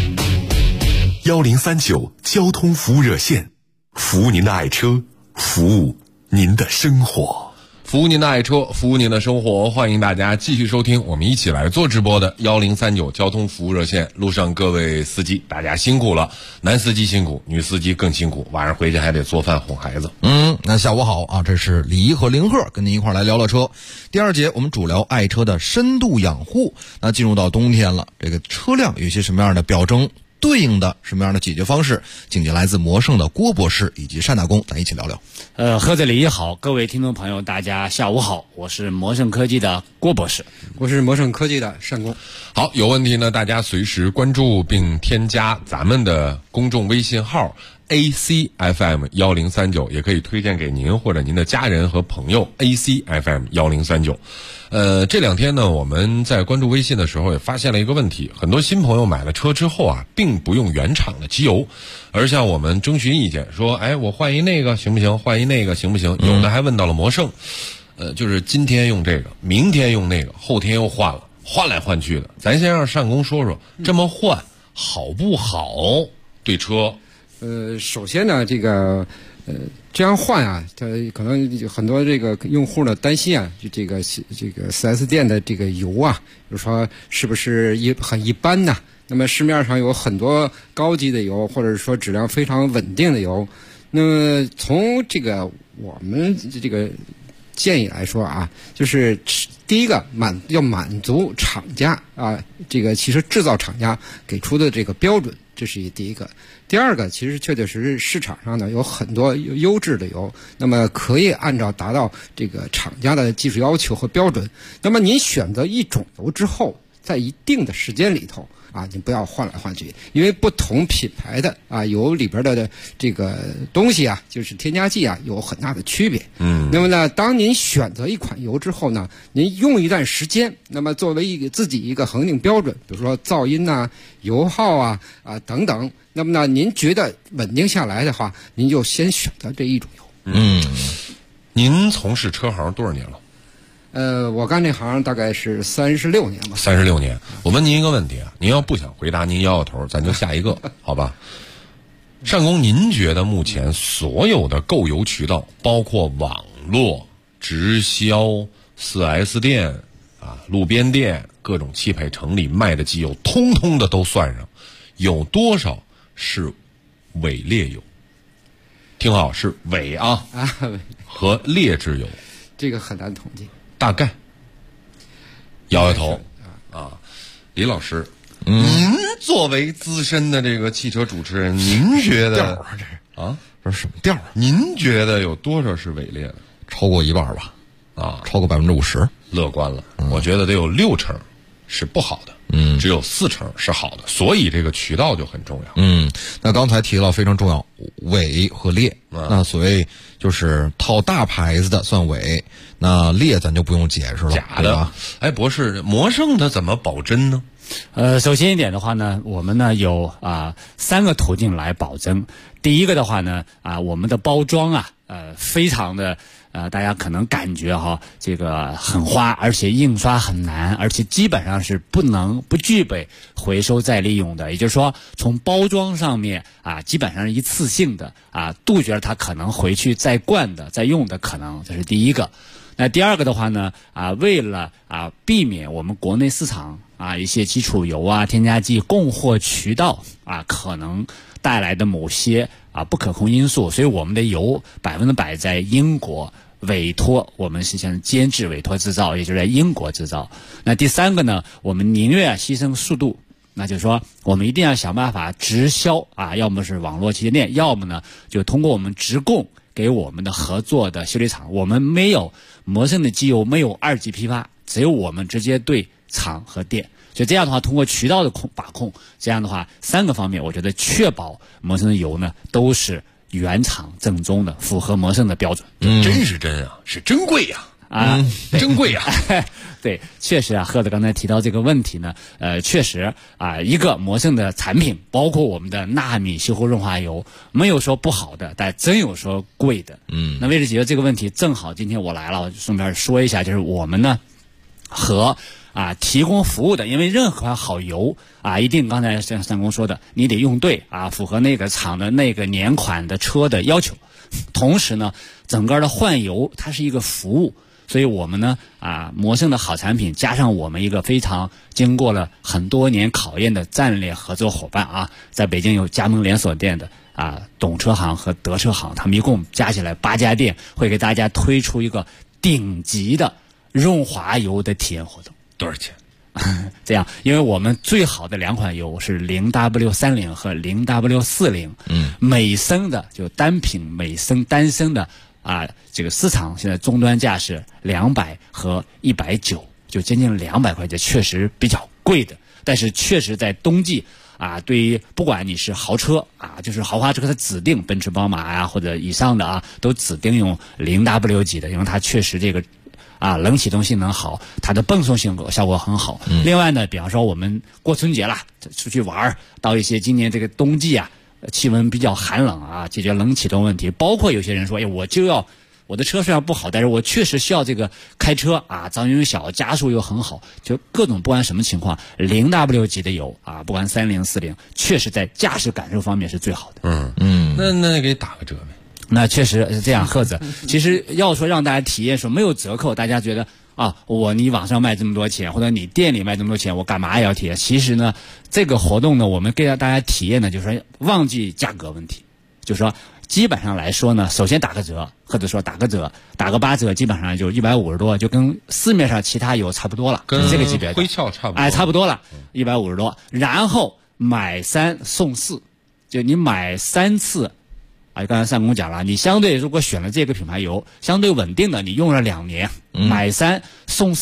1039交通服务热线，服务您的爱车，服务您的生活。 服务您的爱车，服务您的生活，欢迎大家继续收听我们一起来做直播的1039交通服务热线。路上各位司机，大家辛苦了，男司机辛苦，女司机更辛苦，晚上回去还得做饭哄孩子。 那下午好啊，这是李怡和林鹤跟您一块来聊聊车。第2节我们主聊爱车的深度养护。那进入到冬天了，这个车辆有些什么样的表征对应的什么样的解决方式？请进来自魔圣的郭博士以及单大工，咱一起聊聊。 贺子礼好，各位听众朋友，大家下午好，我是魔圣科技的郭博士， 我是魔圣科技的单工。 好，有问题呢，大家随时关注并添加咱们的公众微信号 ACFM1039，也可以推荐给您或者您的家人和朋友 ACFM1039。这两天呢，我们在关注微信的时候也发现了一个问题，很多新朋友买了车之后啊，并不用原厂的机油，而向我们征询意见，说，哎，我换一那个行不行？换一那个行不行？有的还问到了魔圣，就是今天用这个，明天用那个，后天又换了，换来换去的。咱先让单工说说，这么换好不好？对车？ 首先呢，这样换啊，它可能很多这个用户呢担心啊，就这个 4S 店的这个油啊，比如说是不是很一般呢？那么市面上有很多高级的油，或者说质量非常稳定的油。那么从这个我们这个建议来说啊，就是第一个要满足厂家啊，这个汽车制造厂家给出的这个标准，这是第一个。第二个，其实确确实实市场上呢有很多优质的油，那么可以按照达到这个厂家的技术要求和标准。那么您选择一种油之后，在一定的时间里头啊，你不要换来换去，因为不同品牌的啊油里边的这个东西啊，就是添加剂啊，有很大的区别。那么呢，当您选择一款油之后呢，您用一段时间，那么作为自己一个恒定标准，比如说噪音啊、油耗啊等等，那么呢，您觉得稳定下来的话，您就先选择这一种油。 您从事车行多少年了？ 我干这行大概是36年吧。 36年。我问您一个问题啊，您要不想回答，您摇摇头，咱就下一个，好吧？单工，您觉得目前所有的购油渠道，包括网络、直销、4S 店啊、路边店、各种汽配城里卖的机油，通通的都算上，有多少是伪劣油？听好，是伪啊和劣质油， 这个很难统计。 大概摇摇头啊，李老师，您作为资深的这个汽车主持人，您觉得啊， 这是什么调？ 您觉得有多少是伪劣的？ 超过一半吧， 啊， 超过50%， 乐观了。我觉得得有60%是不好的，只有40%是好的，所以这个渠道就很重要。 那刚才提到非常重要，伪和劣。那所谓就是套大牌子的算伪，那劣咱就不用解释了， 假的。哎，博士，魔圣它怎么保真呢？ 首先一点的话呢，我们呢有3个途径来保真。第一个的话呢，我们的包装非常的大家可能感觉这个很花，而且印刷很难，而且基本上是不具备回收再利用的。也就是说，从包装上面基本上是一次性的杜绝了它可能回去再灌的、再用的可能，这是第一个。那第二个的话呢，为了避免我们国内市场一些基础油添加剂供货渠道可能带来的某些不可控因素，所以我们的油100%在英国委托，我们实际上监制委托制造，也就是在英国制造。那第三个呢，我们宁愿牺牲速度，那就是说我们一定要想办法直销要么是网络旗舰店，要么呢就通过我们直供给我们的合作的修理厂。我们没有魔圣的机油，没有2级批发，只有我们直接对厂和店。所以这样的话，通过渠道的把控，这样的话3个方面，我觉得确保魔圣的油呢都是原厂正宗的，符合魔圣的标准。 真是真啊，是珍贵呀珍贵呀。 对，确实贺子刚才提到这个问题呢，确实一个魔圣的产品，包括我们的纳米修护润滑油，没有说不好的，但真有说贵的。那为了解决这个问题，正好今天我来了，我就顺便说一下，就是我们呢和提供服务的，因为任何款好油一定刚才像单工说的，你得用对符合那个厂的那个年款的车的要求。同时呢，整个的换油它是一个服务，所以我们呢魔圣的好产品加上我们一个非常经过了很多年考验的战略合作伙伴在北京有加盟连锁店的懂车行和德车行，他们一共加起来8家店，会给大家推出一个顶级的润滑油的体验活动。 多少钱这样，因为我们最好的2款油是 0W30 和 0W40，每升的就单品每升单升的这个市场现在终端价是200和190，就接近200块钱，确实比较贵的。但是确实在冬季对于不管你是豪车就是豪华车，它指定奔驰、宝马或者以上的都指定用 0W 级的，因为它确实这个冷启动性能好，它的泵送效果很好。另外呢，比方说我们过春节了，出去玩，到一些今年这个冬季气温比较寒冷解决冷启动问题。包括有些人说，我的车虽然不好，但是我确实需要这个开车噪音小，加速又很好，就各种不管什么情况，0W 级的油不管30、40，确实在驾驶感受方面是最好的。 那给打个折呗。 那确实是这样，贺子。其实要说让大家体验说没有折扣，大家觉得你网上卖这么多钱，或者你店里卖这么多钱，我干嘛也要体验？其实呢，这个活动呢，我们给大家体验的就是说忘记价格问题，就是说基本上来说呢，首先打个折，或者说打个8折，基本上就150多，就跟市面上其他油差不多了，跟这个级别的辉俏差不多， 差不多了，150多。然后买3送4，就你买3次。刚才三公讲了，你相对如果选了这个品牌油，相对稳定的，你用了2年，买3送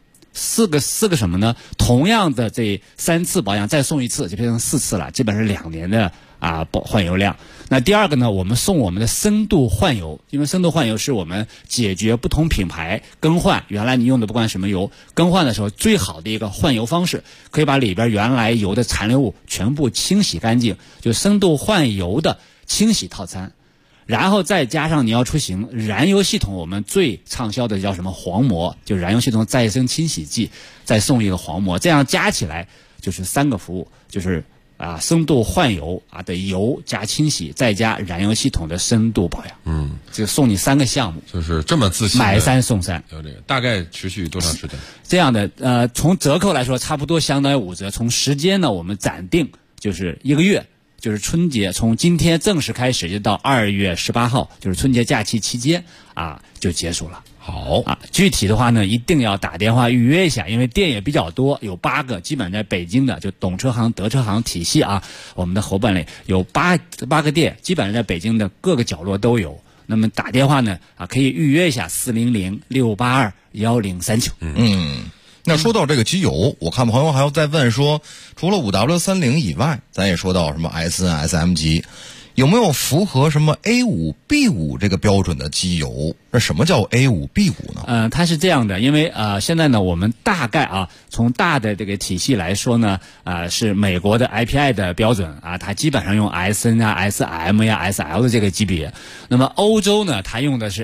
4个什么呢？同样的这3次保养再送1次，就变成4次了，基本上是2年的换油量。那第二个呢，我们送我们的深度换油，因为深度换油是我们解决不同品牌更换原来你用的不管什么油更换的时候最好的一个换油方式，可以把里边原来油的残留物全部清洗干净，就深度换油的清洗套餐。然后再加上你要出行，燃油系统我们最畅销的叫什么黄膜，就燃油系统再生清洗剂，再送一个黄膜，这样加起来就是3个服务，就是深度换油的油加清洗，再加燃油系统的深度保养，就送你3个项目， 就是这么自信， 买3送3， 有这个大概持续多长时间？ 这样的从折扣来说，差不多相当于5折。从时间呢，我们暂定就是1个月。就是春节，从今天正式开始，就到2月18号，就是春节假期期间就结束了。 好具体的话呢，一定要打电话预约一下，因为店也比较多，有8个，基本在北京的就懂车行、德车行体系我们的伙伴里有8个店，基本上在北京的各个角落都有。那么打电话呢可以预约一下400-682-1039。 那说到这个机油，我看朋友还要再问说，除了5W30以外，咱也说到什么 S、SM 级，有没有符合什么 A5、B5 这个标准的机油？那什么叫 A5、B5 呢？ 它是这样的，因为现在呢，我们大概从大的这个体系来说呢，是美国的 IPI 的标准它基本上用 SM、SM、SL 的这个级别。那么欧洲呢，它用的是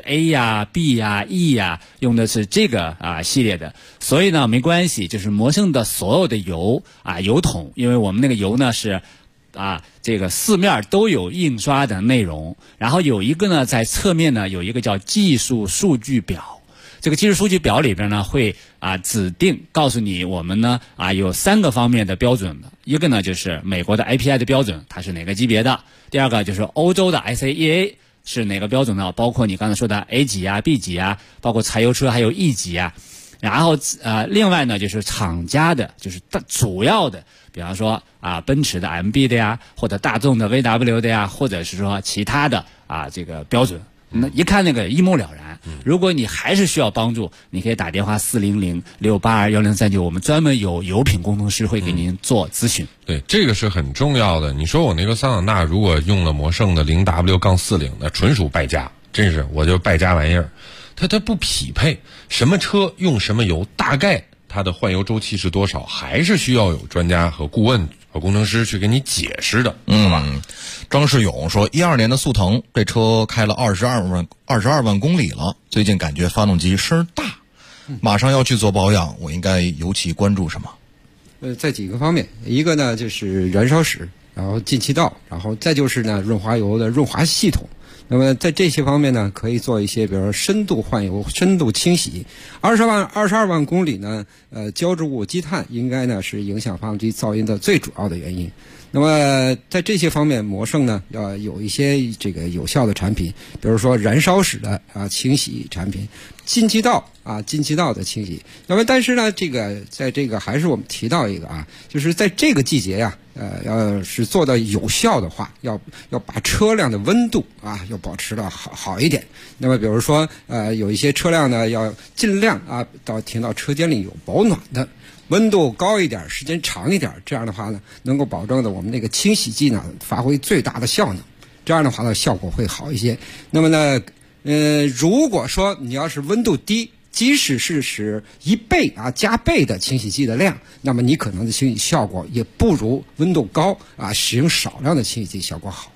A、B、E 用的是这个系列的。所以呢，没关系，就是摩胜的所有的油油桶，因为我们那个油呢是这个四面都有印刷的内容，然后有一个呢在侧面呢有一个叫技术数据表，这个技术数据表里边呢会指定告诉你我们呢有3个方面的标准的，一个呢就是美国的 IPI 的标准，它是哪个级别的；第二个就是欧洲的 SAEA 是哪个标准呢？包括你刚才说的 A 级B级包括柴油车还有 E 级然后另外呢就是厂家的，就是主要的，比方说奔驰的 MB 的或者大众的 VW 的或者是说其他的这个标准。那一看那个一目了然。如果你还是需要帮助，你可以打电话400-682-1039，我们专门有油品工程师会给您做咨询。 对，这个是很重要的。你说我那个桑塔纳如果用了摩胜的 0W-40，那纯属败家，真是我就败家玩意儿。它不匹配，什么车用什么油，大概它的换油周期是多少，还是需要有专家和顾问和工程师去给你解释的，是吧？ 张世勇说，12年的速腾，这车开了22万公里了，最近感觉发动机声大，马上要去做保养，我应该尤其关注什么？ 在几个方面，一个呢就是燃烧室，然后进气道，然后再就是呢润滑油的润滑系统。那么在这些方面呢，可以做一些，比如说深度换油、深度清洗。22万公里呢，胶质物积碳应该呢是影响发动机噪音的最主要的原因。那么在这些方面，摩胜呢要有一些这个有效的产品，比如说燃烧室的清洗产品，进气道进气道的清洗。那么但是呢，在这个还是我们提到一个就是在这个季节呀，要是做到有效的话，要把车辆的温度要保持的好一点。那么比如说有一些车辆呢，要尽量停到车间里有保暖的。温度高一点，时间长一点，这样的话呢，能够保证的我们那个清洗剂呢发挥最大的效能，这样的话呢效果会好一些。那么呢，如果说你要是温度低，即使是使1倍加倍的清洗剂的量，那么你可能的清洗效果也不如温度高使用少量的清洗剂效果好。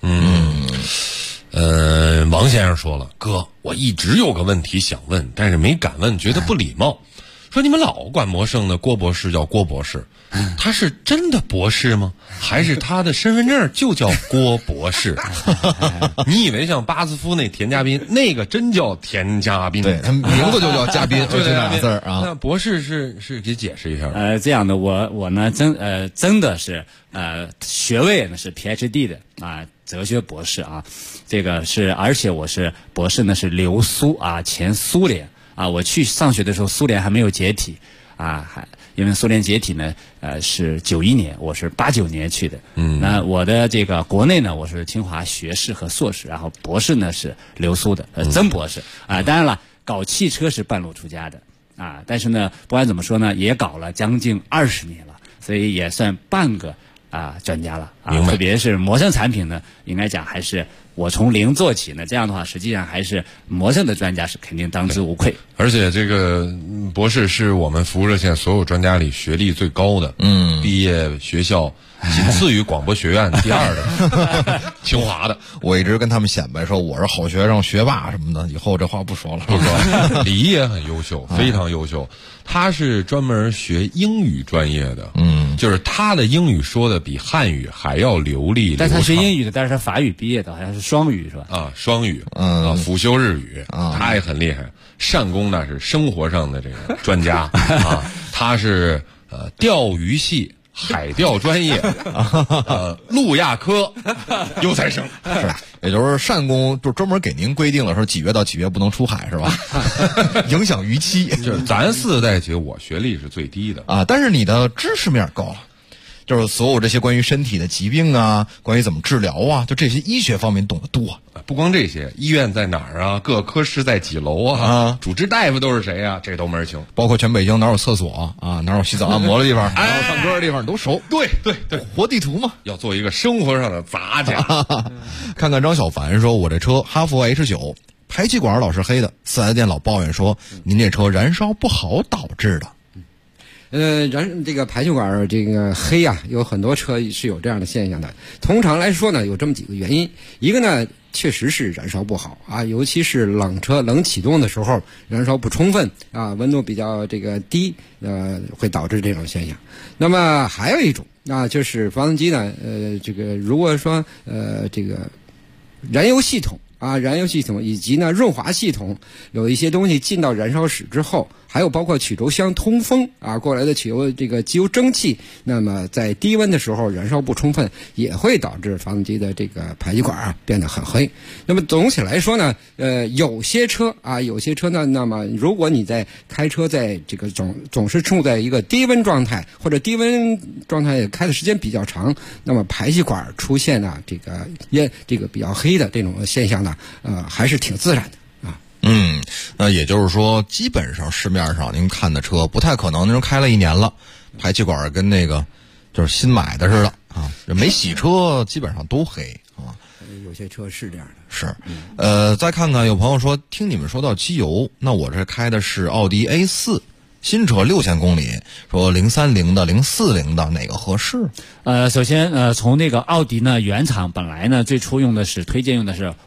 王先生说了，哥，我一直有个问题想问，但是没敢问，觉得不礼貌。说你们老管魔晟的郭博士叫郭博士，他是真的博士吗？还是他的身份证就叫郭博士？你以为像巴斯夫那田嘉宾，那个真叫田嘉宾？ 对，他名字就叫嘉宾，就这俩字儿啊。 那博士是给解释一下。 这样的我呢真的是学位呢是 PhD 的哲学博士这个是，而且我是博士呢是留苏前苏联。我去上学的时候，苏联还没有解体因为苏联解体呢，是91年，我是89年去的。那我的这个国内呢，我是清华学士和硕士，然后博士呢是留苏的，曾博士当然了，搞汽车是半路出家的但是呢，不管怎么说呢，也搞了将近20年了，所以也算半个专家了特别是魔晟产品呢，应该讲还是我从零做起呢，这样的话，实际上还是魔晟的专家是肯定当之无愧。 而且这个博士是我们服务热线所有专家里学历最高的，毕业学校仅次于广播学院第2的，清华的。 我一直跟他们显摆说我是好学生、学霸什么的，以后这话不说了。 不说，李毅也很优秀，非常优秀。他是专门学英语专业的，就是他的英语说的比汉语还要流利。 但他学英语的，但是他法语毕业的，好像是双语是吧？ 双语，辅修日语，他也很厉害。单公呢是生活上的这个专家他是钓鱼系。海钓专业陆亚科优才生是，也就是单公就专门给您规定了说几月到几月不能出海是吧？影响逾期。 就是咱4代姐，我学历是最低的但是你的知识面高了。就是所有这些关于身体的疾病关于怎么治疗就这些医学方面懂得多。 不光这些，医院在哪儿各科室在几楼主治大夫都是谁这都门儿清。 包括全北京哪有厕所哪有洗澡按摩的地方，哪有唱歌的地方，都熟。 对， 活地图嘛， 要做一个生活上的杂家。 看看张小凡说，我这车哈弗 H9 排气管老是黑的，4S店老抱怨说您这车燃烧不好导致的。 这个排气管这个黑有很多车是有这样的现象的。通常来说呢，有这么几个原因。一个呢，确实是燃烧不好尤其是冷车冷启动的时候，燃烧不充分温度比较低，会导致这种现象。那么还有一种，就是发动机呢，如果说这个燃油系统以及呢润滑系统有一些东西进到燃烧室之后，还有包括曲轴箱通风过来的机油蒸汽，那么在低温的时候燃烧不充分，也会导致发动机的这个排气管变得很黑。那么总体来说呢，有些车呢，那么如果你在开车在这个总是处在一个低温状态，或者低温状态开的时间比较长，那么排气管出现这个比较黑的这种现象呢，还是挺自然的。 那也就是说，基本上市面上您看的车不太可能那种开了1年了，排气管跟那个就是新买的似的没洗车基本上都黑有些车是这样的。 是，再看看有朋友说，听你们说到机油，那我这开的是奥迪 A4。新车6000公里，说030的、040的哪个合适？ 首先从那个奥迪呢，原厂本来呢最初推荐用的是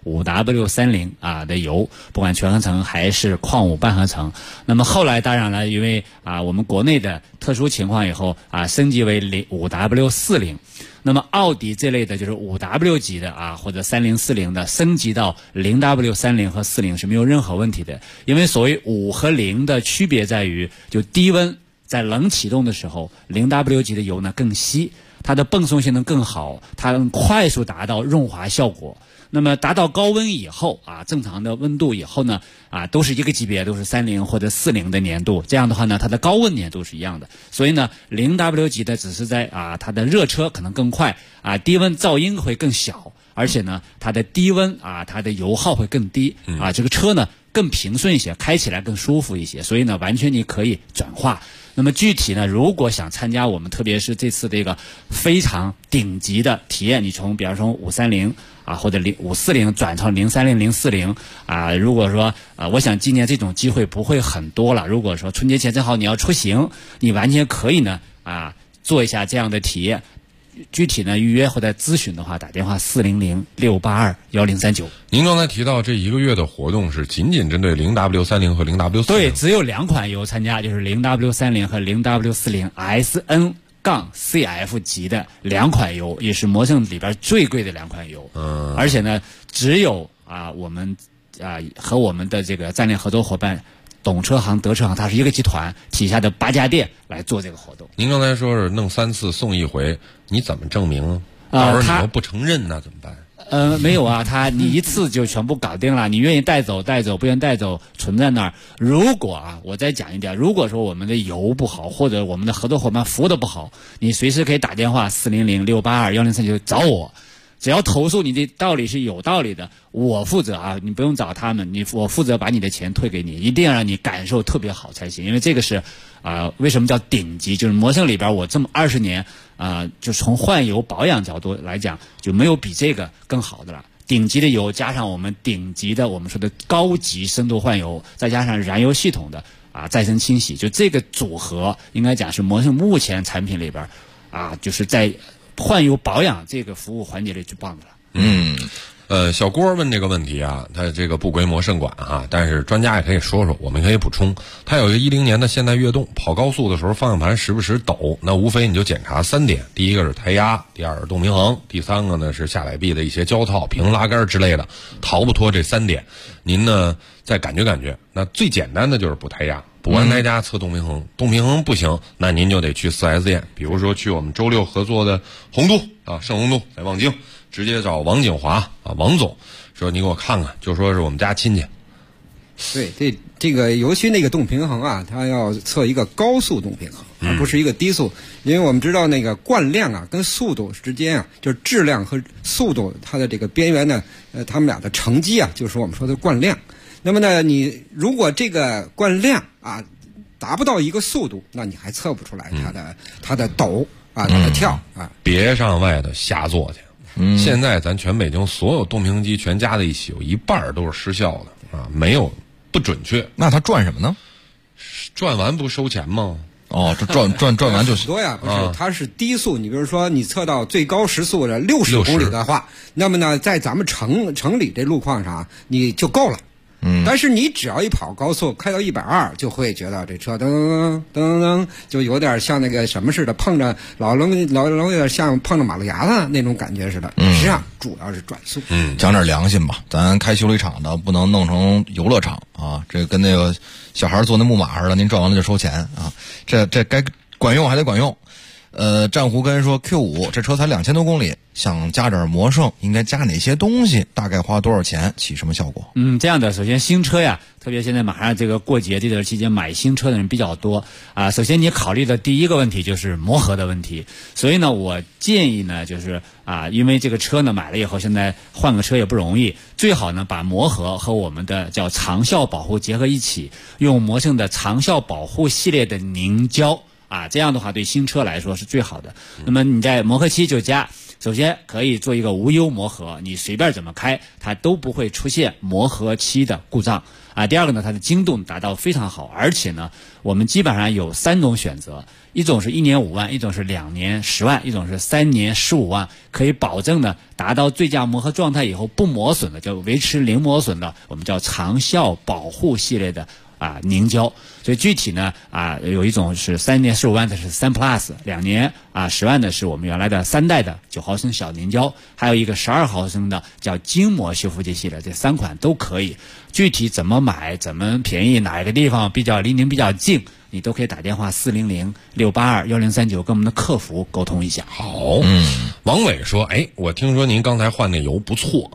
5W30的油，不管全合成还是矿物半合成。那么后来当然了，因为我们国内的特殊情况以后升级为5W40。那么奥迪这类的就是5W 级的或者30、40的升级到0W30和40是没有任何问题的，因为所谓5和0的区别在于，就低温在冷启动的时候，0W 级的油呢更稀，它的泵送性能更好，它能快速达到润滑效果。 那么达到高温以后啊，正常的温度以后呢，啊，都是一个级别，都是30或者40的粘度。这样的话呢，它的高温粘度是一样的。所以呢，0W 级的只是在啊，它的热车可能更快啊，低温噪音会更小，而且呢，它的低温啊，它的油耗会更低啊，这个车呢更平顺一些，开起来更舒服一些。所以呢，完全你可以转化。那么具体呢，如果想参加我们特别是这次这个非常顶级的体验，你从比方说530啊或者540转成030、040啊，如果说我想今年这种机会不会很多了。如果说春节前正好你要出行，你完全可以呢做一下这样的体验。具体呢预约或者咨询的话，打电话400-682-1039。 您刚才提到这一个月的活动是仅仅针对0W30和0W40， 对，只有2款油参加，就是 0W30 和 0W40 SN-CF 级的2款油，也是摩胜里边最贵的2款油。而且呢，只有我们和我们的这个战略合作伙伴懂车行、德车行，它是一个集团旗下的8家店来做这个活动。 您刚才说是弄3次送1回，你怎么证明？到时候你要不承认那怎么办？ 没有啊，你一次就全部搞定了。你愿意带走带走，不愿意带走存在那儿。如果我再讲一点，如果说我们的油不好，或者我们的合作伙伴服务的不好，你随时可以打电话400-682-1039找我。只要投诉你的道理是有道理的，我负责你不用找他们，我负责把你的钱退给你，一定要让你感受特别好才行。因为这个是为什么叫顶级？就是摩胜里边我这么20年就从换油保养角度来讲，就没有比这个更好的了。顶级的油加上我们顶级的我们说的高级深度换油，再加上燃油系统的再生清洗，就这个组合应该讲是摩胜目前产品里边就是在换油保养这个服务环节里最棒的了。 小郭问这个问题他这个不归摩胜管但是专家也可以说说，我们可以补充。他有一个10年的现代悦动，跑高速的时候方向盘时不时抖，那无非你就检查3点：第一个是胎压，第二是动平衡，第3个呢是下摆臂的一些胶套、平衡拉杆之类的，逃不脱这3点。您呢再感觉感觉。那最简单的就是补胎压。补完胎压测动平衡，动平衡不行，那您就得去4S店，比如说去我们周6合作的宏都盛宏都在望京，直接找王景华王总，说你给我看看，就说是我们家亲戚。 对，这个尤其那个动平衡它要测一个高速动平衡，而不是一个低速，因为我们知道那个惯量跟速度之间就是质量和速度它的这个边缘呢，它们俩的乘积就是我们说的惯量。那么呢，你如果这个惯量达不到一个速度，那你还测不出来它的抖它的跳别上外头瞎做去。现在咱全北京所有动平衡机全加在一起，有一半都是失效的没有不准确。 那它转什么呢？ 转完不收钱吗？ 这转完就很多不是，它是低速。你比如说，你测到最高时速的60公里的话，那么呢，在咱们城里这路况上你就够了。但是你只要一跑高速，开到120，就会觉得这车噔噔噔噔，就有点像那个什么似的，碰着老有点像碰着马路牙子那种感觉似的。实际上主要是转速。 讲点良心吧，咱开修理厂的不能弄成游乐场这跟那个小孩坐那木马似的，您转完了就收钱这该管用还得管用。战胡跟人说 Q5 这车才2000多公里，想加点摩胜应该加哪些东西，大概花多少钱，起什么效果？ 这样的，首先新车特别现在马上这个过节这段期间买新车的人比较多首先你考虑的第一个问题就是磨合的问题，所以呢我建议呢就是因为这个车呢买了以后现在换个车也不容易，最好呢把磨合和我们的叫长效保护结合一起，用摩胜的长效保护系列的凝胶这样的话对新车来说是最好的。那么你在磨合期就加，首先可以做一个无忧磨合，你随便怎么开它都不会出现磨合期的故障第二个呢，它的精度达到非常好，而且呢我们基本上有3种选择，一种是1年5万，一种是2年10万，一种是3年15万，可以保证呢达到最佳磨合状态以后不磨损的，就维持零磨损的，我们叫长效保护系列的凝胶。所以具体呢有一种是3年15万的是3 Plus，2年10万的是我们原来的3代的9毫升小凝胶，还有一个12毫升的叫筋膜修复剂系列，这3款都可以。具体怎么买，怎么便宜，哪一个地方离您比较近，你都可以打电话400-682-1039跟我们的客服沟通一下。 好，王伟说我听说您刚才换那油不错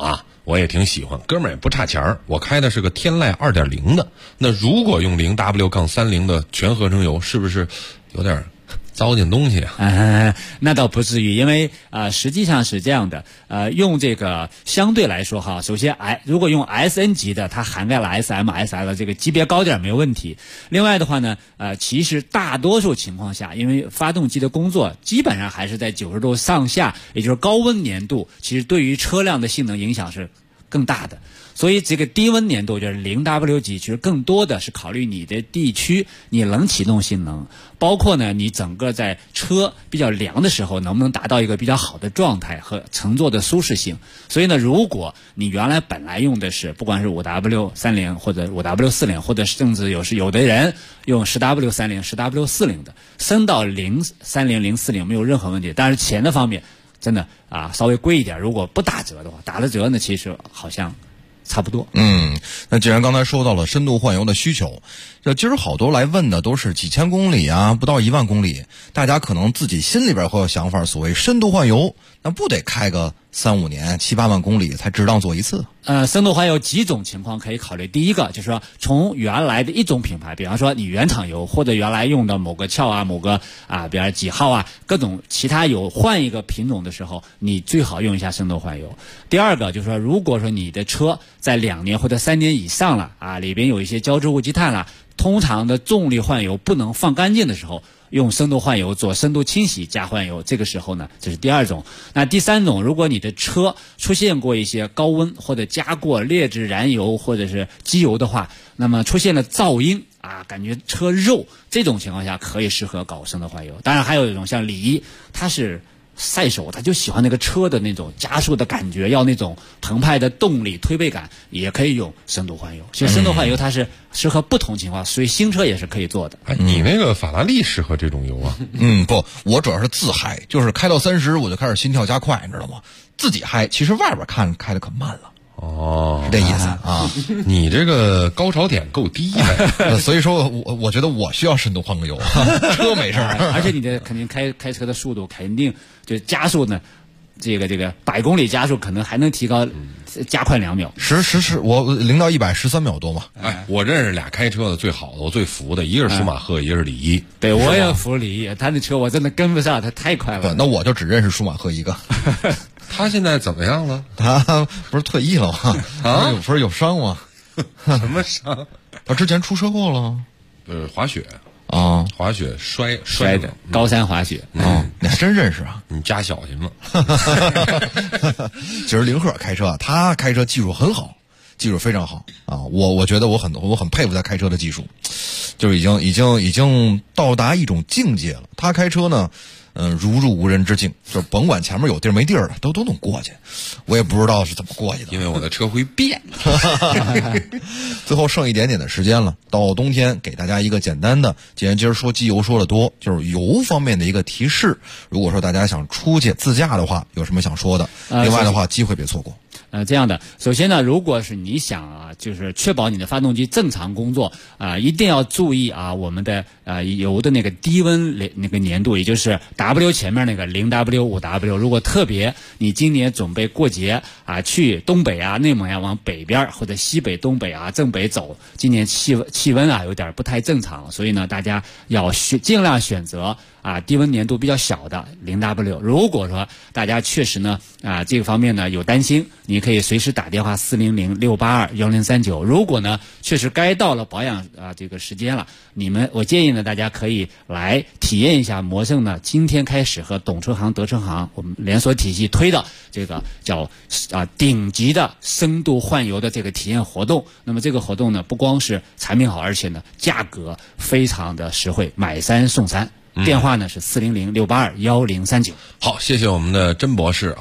我也挺喜欢，哥们儿也不差钱儿。我开的是个天籁 2.0 的，那如果用 0W-30 的全合成油，是不是有点糟践东西啊？ 那倒不至于，因为实际上是这样的，用这个相对来说哈，首先如果用 SN 级的，它涵盖了 SM、SL 这个级别高点没有问题。另外的话呢，其实大多数情况下，因为发动机的工作基本上还是在90度上下，也就是高温粘度，其实对于车辆的性能影响是更大的。所以这个低温粘度就是 0W 级，其实更多的是考虑你的地区你冷启动性能，包括呢你整个在车比较凉的时候能不能达到一个比较好的状态和乘坐的舒适性。所以呢，如果你原来本来用的是不管是 5W30 或者 5W40， 或者甚至有的人用 10W30、10W40 的，升到030、040没有任何问题。但是钱的方面真的稍微贵一点，如果不打折的话，打了折呢其实好像差不多。 那既然刚才说到了深度换油的需求，这今儿好多来问的都是几千公里啊，不到1万公里，大家可能自己心里边会有想法，所谓深度换油，那不得开个3-5年、7-8万公里才值当做一次？ 深度换油几种情况可以考虑。第一个就是说，从原来的一种品牌，比方说你原厂油或者原来用的某个壳啊、某个比方几号啊，各种其他油换一个品种的时候，你最好用一下深度换油。第二个就是说，如果说你的车在2年或者3年以上了里边有一些胶质物积碳了，通常的重力换油不能放干净的时候，用深度换油做深度清洗加换油，这个时候呢，这是第二种。那第三种，如果你的车出现过一些高温或者加过劣质燃油或者是机油的话，那么出现了噪音感觉车肉，这种情况下可以适合搞深度换油。当然还有一种像李一，它是赛手，他就喜欢那个车的那种加速的感觉，要那种澎湃的动力推背感，也可以用深度换油。其实深度换油它是适合不同情况，所以新车也是可以做的。 你那个法拉利适合这种油啊？ 不，我主要是自嗨，就是开到30我就开始心跳加快，你知道吗？自己嗨，其实外边看开的可慢了。 是这意思啊？ 你这个高潮点够低的， 所以说我觉得我需要深度换个油，车没事儿。 而且你的肯定开车的速度肯定就加速呢，这个100公里加速可能还能提高加快2秒。 我0到100 13秒多嘛。 我认识俩开车的最好的，我最服的，一个是舒马赫，一个是李一。 对，我也服李一，他那车我真的跟不上，他太快了。 那我就只认识舒马赫一个。 他现在怎么样了？ 他不是退役了吗？不是有伤吗？ 什么伤？ 他之前出车祸了。 滑雪滑雪摔的高山滑雪。 你还真认识啊？ 你加小心了。 其实凌鹤开车，他开车技术很好，技术非常好我觉得我很佩服他开车的技术，就是已经到达一种境界了。他开车呢，如入无人之境，就是甭管前面有地儿没地儿的，都能过去。我也不知道是怎么过去的， 因为我的车会变。 最后剩一点点的时间了，到冬天给大家一个简单的，既然今儿说机油说的多，就是油方面的一个提示。如果说大家想出去自驾的话，有什么想说的？另外的话，机会别错过。 这样的，首先呢，如果是你想就是确保你的发动机正常工作一定要注意我们的油的那个低温那个粘度，也就是 W 前面那个 0W、5W。如果特别你今年准备过节去东北内蒙往北边或者西北、东北正北走，今年气温有点不太正常，所以呢，大家要尽量选择低温粘度比较小的 0W。如果说大家确实呢这个方面呢有担心，你可以随时打电话400-682-1039。如果呢确实该到了保养这个时间了，我建议呢大家可以来体验一下魔胜呢今天开始和懂车行、德车行我们连锁体系推的这个叫顶级的深度换油的这个体验活动。那么这个活动呢不光是产品好，而且呢价格非常的实惠，买3送3。电话呢是400-682-1039。 好，谢谢我们的甄博士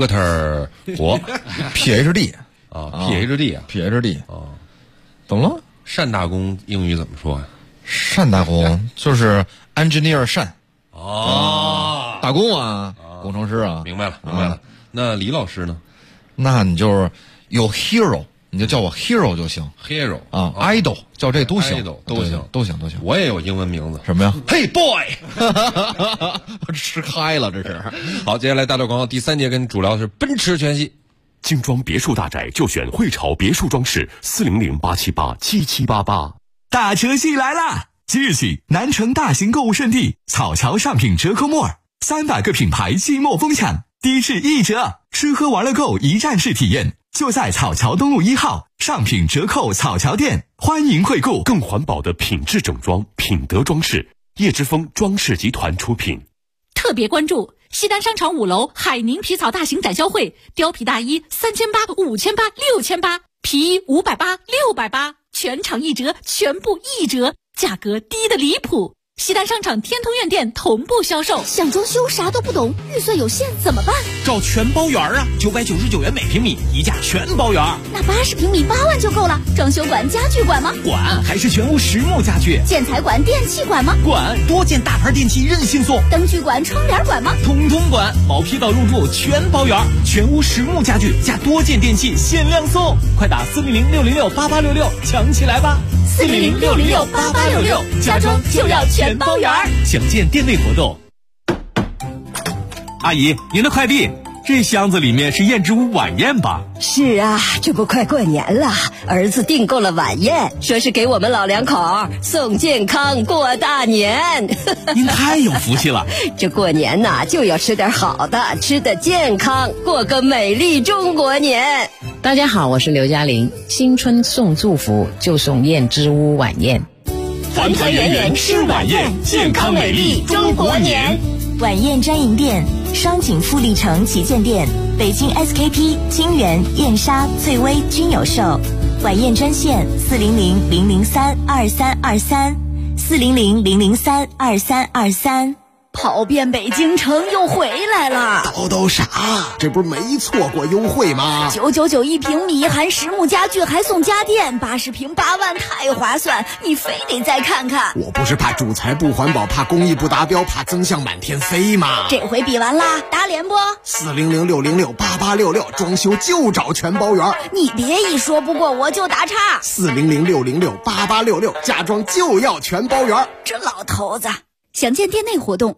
Dr. 国 PhD PhD 怎么了？ 单大工英语怎么说呀？ 单大工就是 engineer 单打工工程师明白了。那李老师呢？ 那你就是有 hero， 你就叫我 hero 就行。 hero idol 叫这都行， 都行。我也有英文名字， 什么呀 ？Hey boy， 吃嗨了这是。 好，接下来大段广告第3节跟主聊的是奔驰全系。 精装别墅大宅就选汇潮别墅装饰，400-878-7788。 大车季来啦！即日起，南城大型购物胜地草桥上品折扣末，300个品牌季末疯抢，低至1折，吃喝玩乐购一站式体验，就在草桥东路1号上品折扣草桥店，欢迎惠顾。 更环保的品质整装，品德装饰，叶之峰装饰集团出品。 特别关注西单商场5楼海宁皮草大型展销会，貂皮大衣3800、5800、6800，皮衣580、680，全场1折，全部1折，价格低的离谱。西单商场天通苑店同步销售。 想装修啥都不懂，预算有限怎么办？ 找全包园啊，999元每平米，一价全包园。 那80平米8万就够了。装修管、家具管吗？ 管，还是全屋实木家具。 建材管、电器管吗？ 管，多件大牌电器任性送。 灯具管、窗帘管吗？ 通通管，毛坯到入住全包园，全屋实木家具加多件电器限量送，快打400-606-8866抢起来吧 ！400-606-8866，家装就要全包圆。 详见店内活动。阿姨，您的快递，这箱子里面是燕之屋晚宴吧？ 是啊，这不快过年了，儿子订购了晚宴，说是给我们老两口送健康过大年。 您太有福气了。 这过年呐，就要吃点好的，吃得健康，过个美丽中国年。 大家好，我是刘嘉玲。新春送祝福，就送燕之屋晚宴。 团团圆圆吃晚宴，健康美丽中国年。 晚宴专营店：双井富力城旗舰店、北京 SKP、金源、燕莎、翠微均有售。晚宴专线400-003-2323，400-003-2323。 跑遍北京城又回来了。 叨啥？这不是没错过优惠吗 ？999一平米，含实木家具还送家电，80平8万，太划算！你非得再看看。 我不是怕主材不环保，怕工艺不达标，怕增项满天飞吗？ 这回比完啦，打脸不 ？400-606-8866，装修就找全包圆。 你别一说不过我就打岔。 400-606-8866，家装就要全包圆。 这老头子。详见店内活动。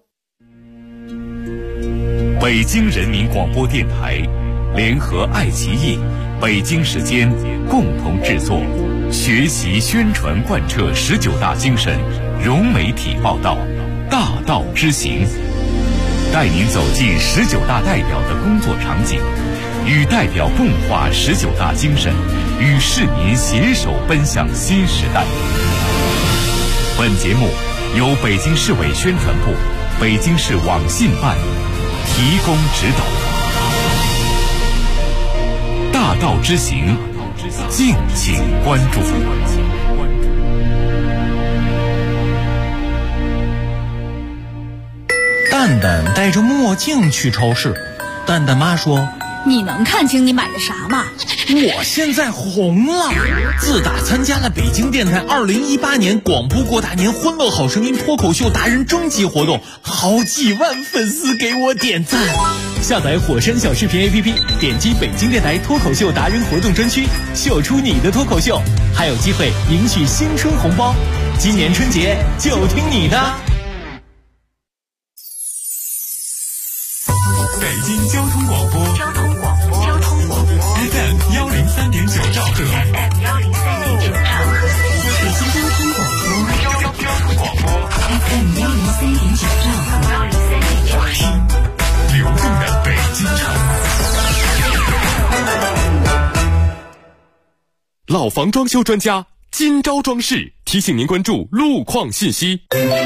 北京人民广播电台联合爱奇艺、北京时间共同制作，学习宣传贯彻19大精神，融媒体报道，大道之行，带您走进19大代表的工作场景，与代表共话19大精神，与市民携手奔向新时代。本节目由北京市委宣传部、北京市网信办提供指导。大道之行，敬请关注。 蛋蛋戴着墨镜去超市，蛋蛋妈说：“ 你能看清你买的啥吗？ 我现在红了！自打参加了北京电台2018年广播过大年欢乐好声音脱口秀达人征集活动，好几万粉丝给我点赞。 下载火山小视频 APP， 点击北京电台脱口秀达人活动专区，秀出你的脱口秀，还有机会赢取新春红包。今年春节就听你的！ 北京交通广播。FM 103.9兆赫。 北京交通广播。FM 103.9兆赫。 流动的北京城。 老房装修专家金招装饰提醒您关注路况信息。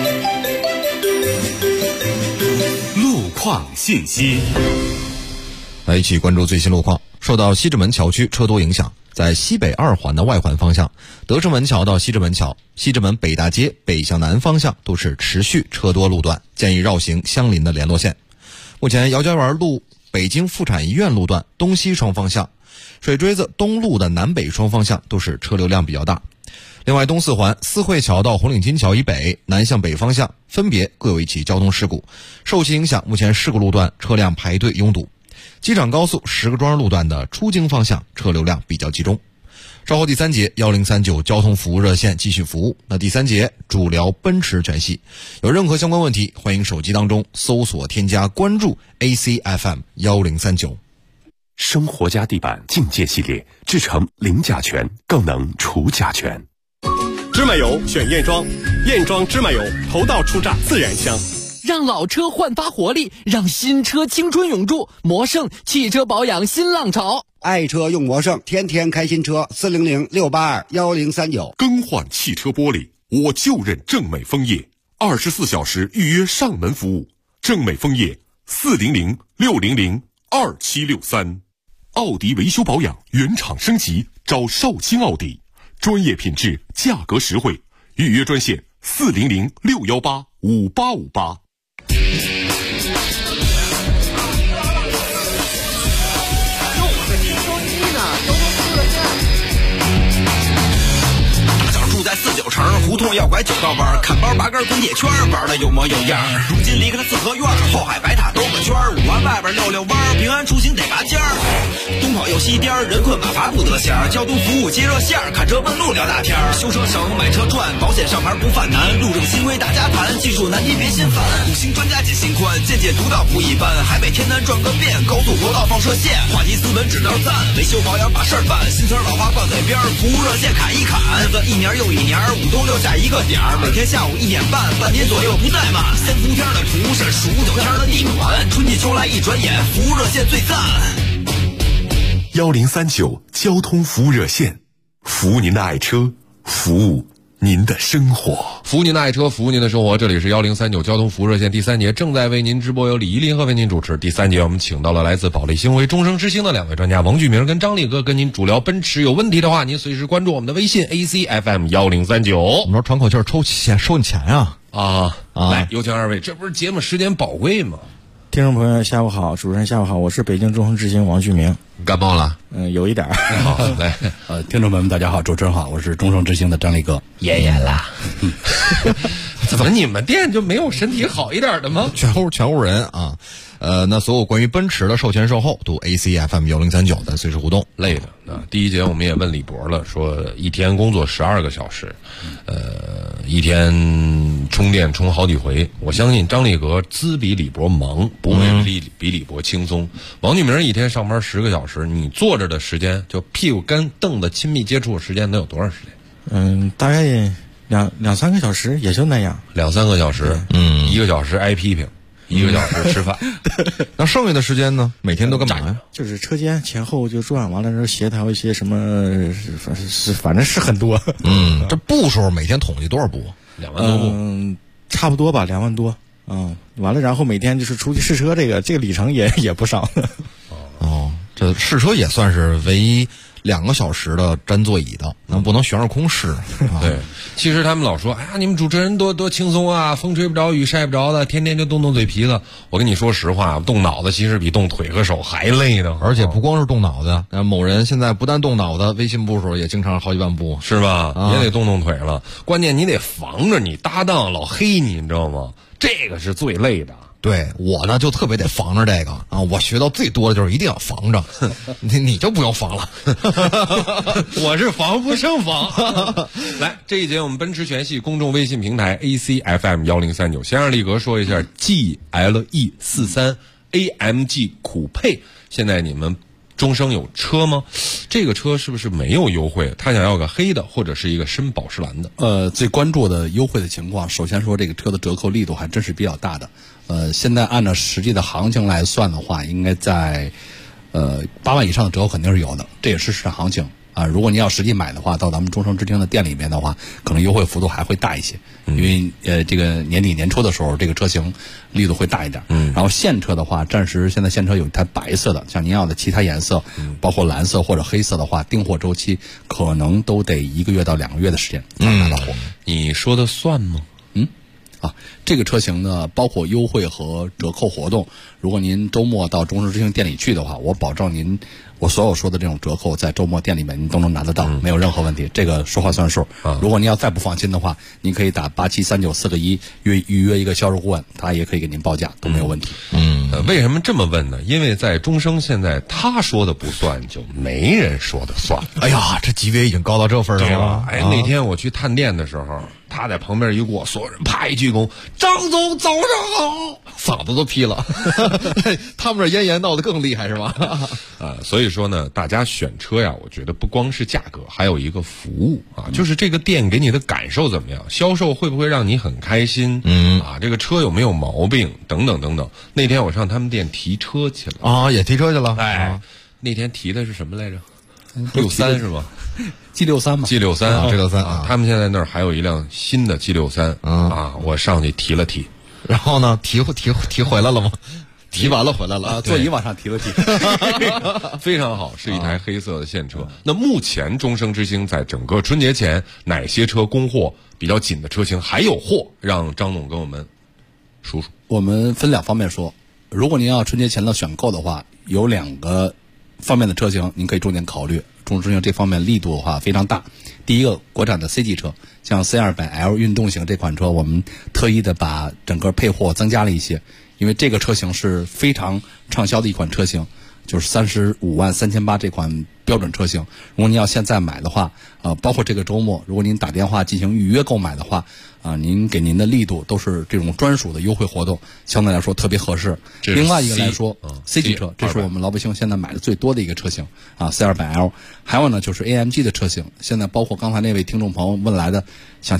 路况信息。 来一起关注最新路况。受到西直门桥区车多影响，在西北2环的外环方向，德胜门桥到西直门桥、西直门北大街北向南方向都是持续车多路段，建议绕行相邻的联络线。目前姚家园路北京妇产医院路段东西双方向、水锥子东路的南北双方向都是车流量比较大。另外，东四环四惠桥到红领巾桥以北南向北方向分别各有一起交通事故，受其影响，目前事故路段车辆排队拥堵。机场高速石家庄路段的出京方向车流量比较集中。稍后第3节1039交通服务热线继续服务。那第3节主聊奔驰全系，有任何相关问题，欢迎手机当中搜索添加关注 ACFM 1039。 生活家地板境界系列制成零甲醛，更能除甲醛。 芝麻油选燕庄，燕庄芝麻油头道初榨，自然香。 让老车焕发活力，让新车青春永驻。魔胜汽车保养新浪潮， 爱车用魔胜，天天开新车。400-682-1039。 更换汽车玻璃，我就认正美枫叶，24小时预约上门服务。正美枫叶400-600-2763。奥迪维修保养原厂升级，找绍兴奥迪，专业品质，价格实惠。预约专线400-618-5858。 住在49城，胡同要拐9道弯，看包拔根滚铁圈，玩的有模有样。如今离开了四合院，后海白塔兜个圈，5环外边溜弯，平安出行得拔尖儿。东跑又西颠，人困马乏不得闲。交通服务接热线，看车问路聊大天。修车省，买车赚，保险上牌不犯难。路政新规大家谈，技术难题别心烦。5星专家解心宽，见解独到不一般。海北天南转个遍，高速国道放射线，话题斯文指导赞，维修保养把事儿办。新词老话挂嘴边，服务热线砍一砍。日子一年又一年，5冬6夏一个点儿，每天下午1点半，半年左右不怠慢。先伏天的厨师，数9天的地暖，春季秋来一转眼，服务热线最赞。 1039交通服务热线，服务您的爱车，服务您的生活， 服务您的爱车，服务您的生活。这里是1039交通服务热线第3节，正在为您直播，由李依林和为您主持。第3节我们请到了来自保利星辉终生之星的2位专家王巨明跟张力哥，跟您主聊奔驰。有问题的话，您随时关注我们的微信 ACFM1039。 我们说喘口气收你钱呀！ 来，有请2位，这不是节目时间宝贵吗？ 听众朋友下午好，主持人下午好，我是北京终生之星王巨明。 感冒了？ 有一点。 好，来， 听众朋友们大家好，主持人好，我是终生之星的张力哥。 爷爷啦。怎么你们店就没有身体好一点的吗？ 全户人啊。那所有关于奔驰的售前售后都 ACFM1039的随时互动。 累的。第1节我们也问李博了，说一天工作12个小时，一天充电充好几回。我相信张力哥资比李博忙，不会比李博轻松。王巨明一天上班10个小时，你坐着的时间，就屁股跟凳子亲密接触的时间能有多长时间？大概两三个小时，也就那样。 2、3个小时，1个小时挨批评。1个小时吃饭， 那剩下的时间呢？每天都干嘛呀？ 就是车间前后就转，完了之后协调一些什么，反正是很多。 这步数每天统计多少步 ？2万多步， 差不多吧，2万多。完了，然后每天就是出去试车，这个里程也不少。 这试车也算是唯2个小时的占座椅的，那不能悬着空试。 对，其实他们老说，哎呀，你们主持人多轻松啊，风吹不着，雨晒不着的，天天就动嘴皮子。我跟你说实话，动脑子其实比动腿和手还累的， 而且不光是动脑子，某人现在不但动脑子，微信步数也经常好几万步， 是吧？也得动腿了。关键你得防着你搭档老黑你知道吗？这个是最累的。 对我呢就特别得防着这个啊！我学到最多的就是一定要防着，你就不用防了。 我是防不胜防。来，这一节我们奔驰全系公众微信平台 ACFM1039，先让力哥说一下 GLE43 AMG 酷配，现在你们终生有车吗？这个车是不是没有优惠？他想要个黑的或者是一个深宝石蓝的。 最关注的优惠的情况，首先说这个车的折扣力度还真是比较大的。现在按照实际的行情来算的话，应该在8万以上的折扣肯定是有的，这也是市场行情啊。如果你要实际买的话，到咱们终生之星的店里面的话，可能优惠幅度还会大一些，因为这个年底年初的时候，这个车型力度会大一点。然后现车的话，暂时现在现车有一台白色的，像您要的其他颜色，包括蓝色或者黑色的话，订货周期可能都得1个月到2个月的时间才拿到货。 你说的算吗？ 这个车型呢，包括优惠和折扣活动，如果您周末到终生之星店里去的话，我保证您， 我所有说的这种折扣在周末店里面您都能拿得到，没有任何问题，这个说话算数。如果您要再不放心的话，您可以打873941预约一个销售顾问，他也可以给您报价，都没有问题。 为什么这么问呢？因为在中升现在他说的不算，就没人说的算。 哎呀，这级别已经高到这份上了。 哎，那天我去探店的时候，他在旁边一过，所有人啪一鞠躬，张总早上好， 嗓子都劈了。他们这咽炎闹得更厉害是吧？ 所以说呢，大家选车呀，我觉得不光是价格，还有一个服务啊，就是这个店给你的感受怎么样，销售会不会让你很开心？这个车有没有毛病，等等等等。那天我上他们店提车去了啊，也提车去了。 哎，那天提的是什么来着？63是吗 ？G63嘛 ，G63 G63 啊，他们现在那儿还有一辆新的 G63 啊，我上去提了提， 然后呢，提回来了吗？提完了回来了， 座椅往上提了提， 非常好，是一台黑色的现车。那目前中升之星在整个春节前哪些车供货比较紧的车型还有货？让张总跟我们数数。 我们分2方面说，如果您要春节前的选购的话，有2个方面的车型您可以重点考虑。中升之星这方面力度的话非常大。第一个，国产的 C 级车，像 C200L 运动型这款车，我们特意的把整个配货增加了一些，因为这个车型是非常畅销的一款车型，就是353800这款标准车型。如果您要现在买的话，包括这个周末，如果您打电话进行预约购买的话，您给您的力度都是这种专属的优惠活动，相对来说特别合适。另外一个来说，C 级车，这是我们老百姓现在买的最多的一个车型啊 ，C200L。还有呢，就是 AMG 的车型，现在包括刚才那位听众朋友问来的，像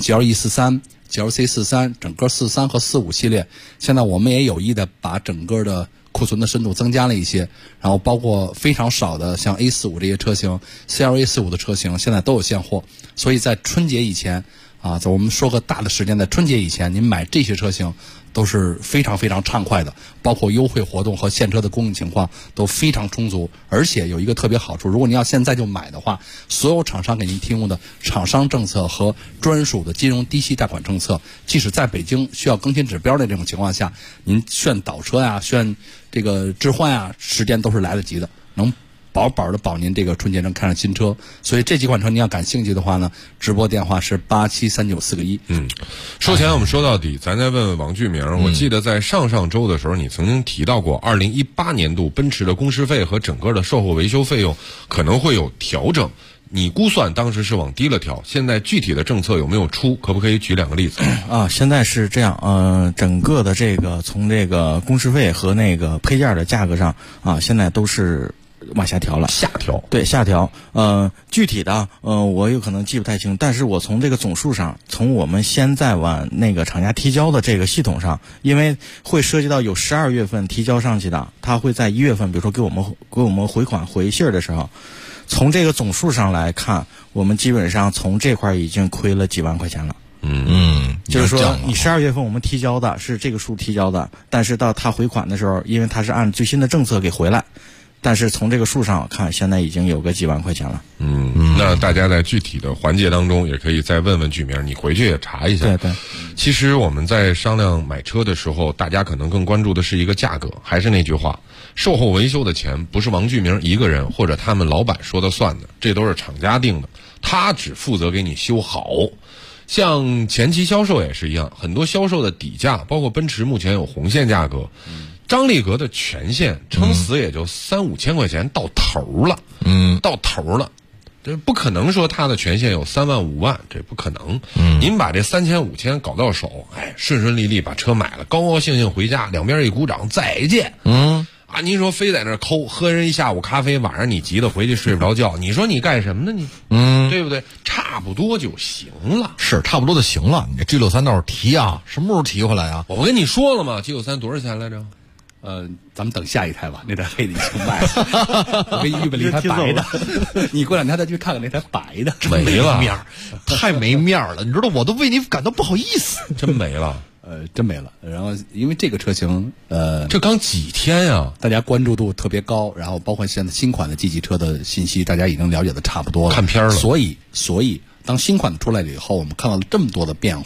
GLE43、GLC43，整个43和45系列，现在我们也有意的把整个的库存的深度增加了一些，然后包括非常少的像 A45 这些车型 ，CLA45 的车型现在都有现货，所以在春节以前在我们说个大的时间，在春节以前，您买这些车型都是非常非常畅快的，包括优惠活动和现车的供应情况都非常充足，而且有一个特别好处，如果您要现在就买的话，所有厂商给您提供的厂商政策和专属的金融低息贷款政策，即使在北京需要更新指标的这种情况下，您炫倒车呀、炫这个置换呀，时间都是来得及的，能饱饱的保您这个春节能看上新车。所以这几款车您要感兴趣的话呢，直播电话是873941。 说前我们说到底，咱再问问王巨明。我记得在上周的时候，你曾经提到过2018年度奔驰的工时费和整个的售后维修费用可能会有调整，你估算当时是往低了调，现在具体的政策有没有出？可不可以举2个例子？ 现在是这样，整个的这个从这个工时费和那个配件的价格上现在都是往下调了， 下调， 对，下调。具体的我有可能记不太清，但是我从这个总数上，从我们现在往那个厂家提交的这个系统上，因为会涉及到有12月份提交上去的，他会在1月份，比如说给我们回款回信的时候，从这个总数上来看，我们基本上从这块已经亏了几万块钱了。就是说你12月份我们提交的是这个数提交的，但是到他回款的时候，因为他是按最新的政策给回来，但是从这个数上看，现在已经有个几万块钱了。 那大家在具体的环节当中，也可以再问问巨明，你回去也查一下。 对。 其实我们在商量买车的时候，大家可能更关注的是一个价格。还是那句话，售后维修的钱不是王巨明一个人或者他们老板说了算的，这都是厂家定的，他只负责给你修好。像前期销售也是一样，很多销售的底价，包括奔驰目前有红线价格。张力格的全线撑死也就3-5千块钱到头了，到头了，这不可能说他的全线有3万5万，这不可能。您把这3000-5000千搞到手，顺顺利利把车买了，高高兴兴回家，两边一鼓掌，再见。您说非在那抠，喝人一下午咖啡，晚上你急得回去睡不着觉，你说你干什么呢你？对不对？差不多就行了， 是差不多就行了。你这G63倒是提啊，什么时候提回来啊？ 我不跟你说了吗？G63多少钱来着？ 咱们等下一台吧，那台黑的已经卖了。我给你预备了一台白的，你过2天再去看看那台白的。 真没面儿，太没面儿了，你知道，我都为你感到不好意思。 真没了。 真没了。然后因为这个车型， 这刚几天呀， 大家关注度特别高，然后包括现在新款的 G 级车的信息，大家已经了解的差不多了， 看片了。 所以当新款出来了以后，我们看到了这么多的变化，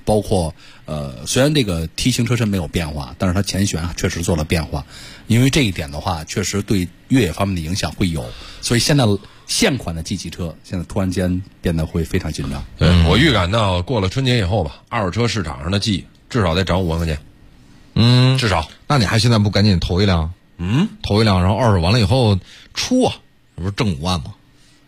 包括虽然这个 T 型车身没有变化，但是它前悬确实做了变化，因为这一点的话，确实对越野方面的影响会有，所以现款的 G 级车现在突然间变得会非常紧张。 对，我预感到过了春节以后吧，二手车市场上的 G 至少得涨5万块钱，至少。 那你还现在不赶紧投一辆？投一辆，然后二手完了以后出啊，这不是挣5万吗？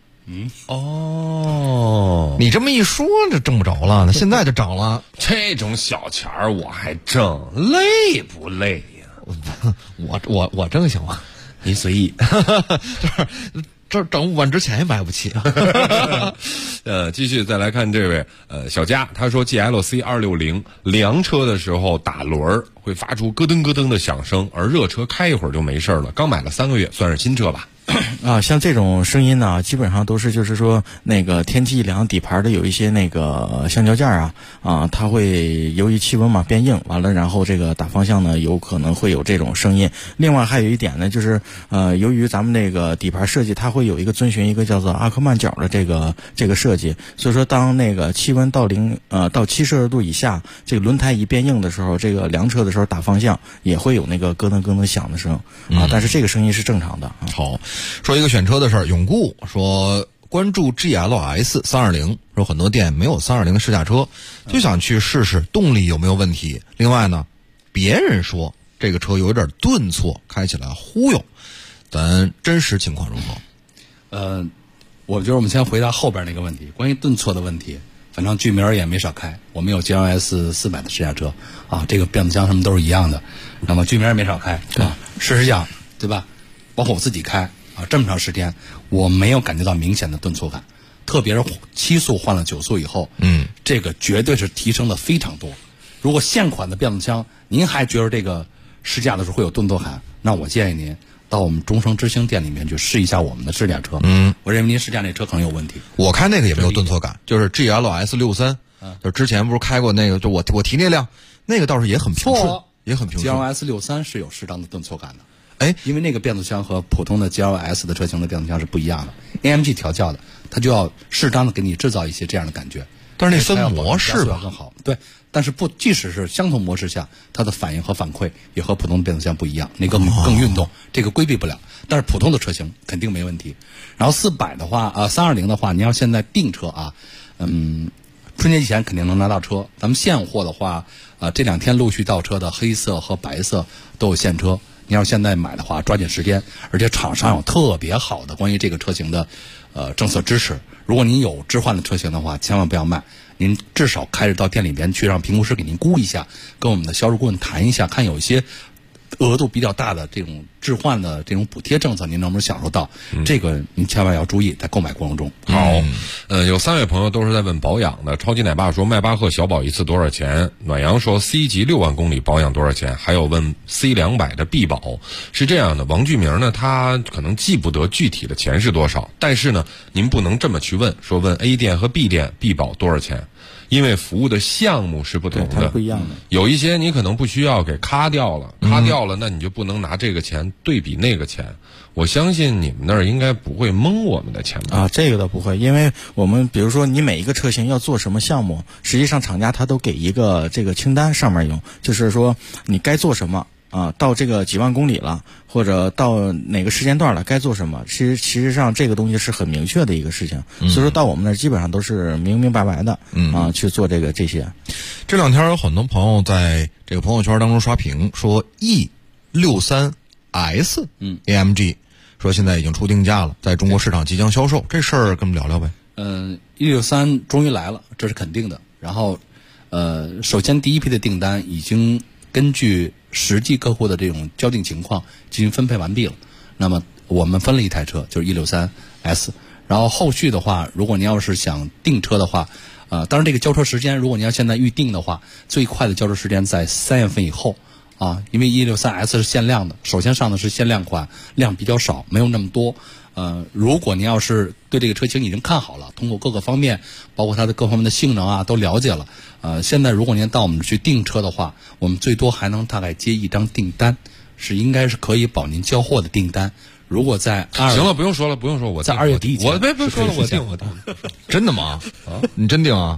你这么一说，这挣不着了，那现在就涨了。 这种小钱儿我还挣，累不累呀？ 我挣行吗？ 你随意。 这涨5万之前也买不起。 继续再来看这位小佳，他说 GLC 260凉车的时候打轮会发出咯噔咯噔的响声，而热车开一会儿就没事了。刚买了3个月，算是新车吧。 像这种声音呢，基本上都是就是说那个天气一凉，底盘的有一些那个橡胶件它会由于气温嘛变硬，完了然后这个打方向呢有可能会有这种声音。另外还有一点呢，就是由于咱们那个底盘设计，它会有一个遵循一个叫做阿克曼角的这个设计，所以说当那个气温到7摄氏度以下，这个轮胎一变硬的时候，这个凉车的时候打方向也会有那个咯噔咯噔响的声但是这个声音是正常的。 好，说一个选车的事儿，永固说关注 GLS 320，说很多店没有320试驾车，就想去试试动力有没有问题。另外呢，别人说这个车有点顿挫，开起来忽悠，咱真实情况如何？ 我觉得我们先回答后边那个问题，关于顿挫的问题。反正据明儿也没少开，我们有 GLS 400的试驾车这个变速箱什么都是一样的，那么据明儿也没少开事实上对吧？包括我自己开这么长时间，我没有感觉到明显的顿挫感，特别是7速换了9速以后，这个绝对是提升的非常多。如果现款的变速箱您还觉得这个试驾的时候会有顿挫感，那我建议您到我们中升之星店里面去试一下我们的试驾车。我认为您试驾那车可能有问题。 我开那个也没有顿挫感，就是 GLS 63，就之前不是开过那个，就我提那辆，那个倒是也很平顺，也很平顺。 GLS 63是有适当的顿挫感的。因为那个变速箱和普通的 GLS 的车型的变速箱是不一样的 ，AMG 调教的，它就要适当的给你制造一些这样的感觉。 但是那分模式吧更好，对。但是即使是相同模式下，它的反应和反馈也和普通的变速箱不一样，那更运动，这个规避不了。但是普通的车型肯定没问题。然后400的话，320的话，你要现在订车春节以前肯定能拿到车。咱们现货的话，这2天陆续到车的黑色和白色都有现车。你要现在买的话，抓紧时间，而且厂商有特别好的关于这个车型的政策支持。如果您有置换的车型的话，千万不要卖，您至少开着到店里边去，让评估师给您估一下，跟我们的销售顾问谈一下，看有一些额度比较大的这种置换的这种补贴政策，您能不能享受到？这个您千万要注意，在购买过程中。 好，有3位朋友都是在问保养的。超级奶爸说迈巴赫小保一次多少钱？暖阳说 C 级6万公里保养多少钱？还有问 C 200的必保。是这样的，王巨明呢，他可能记不得具体的钱是多少，但是呢，您不能这么去问，说问 A 店和 B 店必保多少钱。因为服务的项目是不同的， 它不一样的。 有一些你可能不需要给咔掉了，那你就不能拿这个钱对比那个钱。我相信你们那儿应该不会蒙我们的钱吧？ 这个倒不会，因为我们比如说你每一个车型要做什么项目，实际上厂家他都给一个这个清单，上面有，就是说你该做什么。到这个几万公里了，或者到哪个时间段了，该做什么？其实上这个东西是很明确的一个事情，所以说到我们那儿基本上都是明明白白的，去做这些。 这2天有很多朋友在这个朋友圈当中刷屏，说 E63S AMG 说现在已经出定价了，在中国市场即将销售，这事儿跟我们聊聊呗。 E63终于来了，这是肯定的。然后首先第一批的订单已经根据实际客户的这种交订情况进行分配完毕了。那么我们分了一台车，就是 E63S。然后后续的话，如果您要是想订车的话，当然这个交车时间，如果您要现在预定的话，最快的交车时间在3月份以后因为 E63S 是限量的，首先上的是限量款，量比较少，没有那么多。如果您要是对这个车型已经看好了，通过各个方面，包括它的各方面的性能都了解了，现在如果您到我们去订车的话，我们最多还能大概接1张订单，应该是可以保您交货的订单。如果在行了，不用说了，我在2月底以前， 我别说了，我订， 真的吗？你真订啊？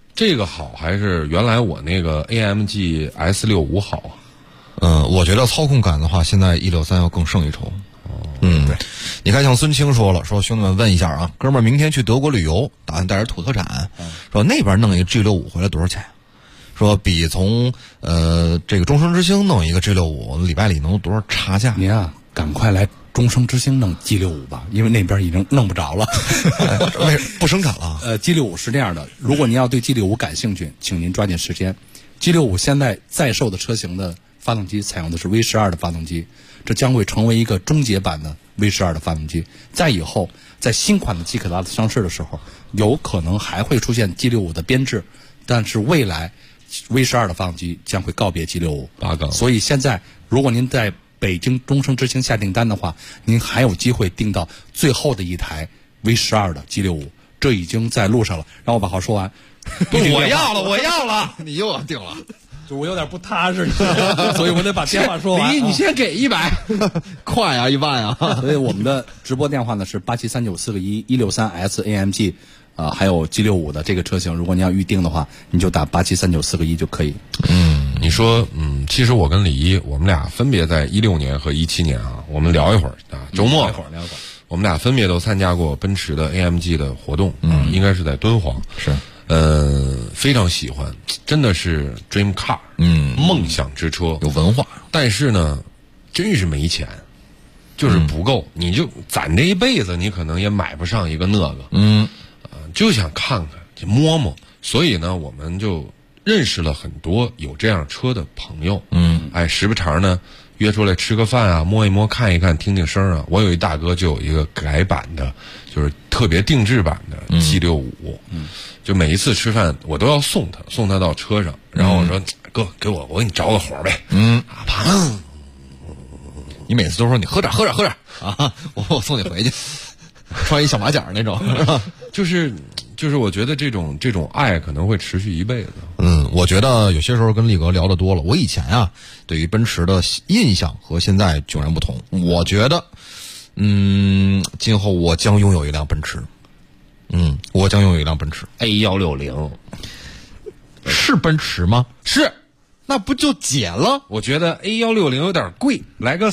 这个好还是原来我那个 AMG S65 好啊？ 我觉得操控感的话，现在163要更胜一筹。对，你看像孙青说了，说兄弟们问一下啊，哥们儿明天去德国旅游，打算带着土特产，说那边弄一个 G65 回来多少钱？说比从这个中升之星弄一个 G65 礼拜里能有多少差价？ 您啊，赶快来中升之星弄 G65 吧，因为那边已经弄不着了， 不生产了。 G65 是这样的，如果您要对 G65 感兴趣，请您抓紧时间。G65 现在在售的车型的发动机采用的是 V12的发动机，这将会成为一个终结版的 V12的发动机。在以后，在新款的 G Class 上市的时候，有可能还会出现 G65 的编制，但是未来 V12的发动机将会告别 G65 8缸。 所以现在，如果您在北京中升之星下订单的话，您还有机会订到最后的一台 V12的 G65，这已经在路上了。让我把话说完。 我要了，你又要定了。 就我有点不踏实，所以我得把电话说完。 你先给100，快啊，1万啊！ 所以我们的直播电话呢是873941 163S AMG，还有 G65 的这个车型，如果你要预定的话，你就打873941就可以。 你说，其实我跟李一，我们俩分别在16年和17年啊，我们聊一会儿啊，周末聊一会儿， 我们俩分别都参加过奔驰的 AMG 的活动，应该是在敦煌， 是。 非常喜欢，真的是 dream car， 梦想之车， 有文化。 但是呢，真是没钱，就是不够，你就攒这一辈子，你可能也买不上一个那个，就想看看，就摸摸。所以呢，我们就认识了很多有这样车的朋友，时不常呢约出来吃个饭啊，摸一摸，看一看，听听声啊。我有一大哥就有一个改版的，就是特别定制版的 G65，就每一次吃饭我都要送他到车上，然后我说哥给我给你着个火呗，啪， 你每次都说你喝点啊，我送你回去，穿一小马甲那种， 就是我觉得这种爱可能会持续一辈子。 我觉得有些时候跟力哥聊得多了，我以前啊对于奔驰的印象和现在迥然不同。我觉得，今后我将拥有一辆奔驰。我将拥有一辆奔驰 A160， 是奔驰吗？ 是， 那不就解了？ 我觉得 A160有点贵，来个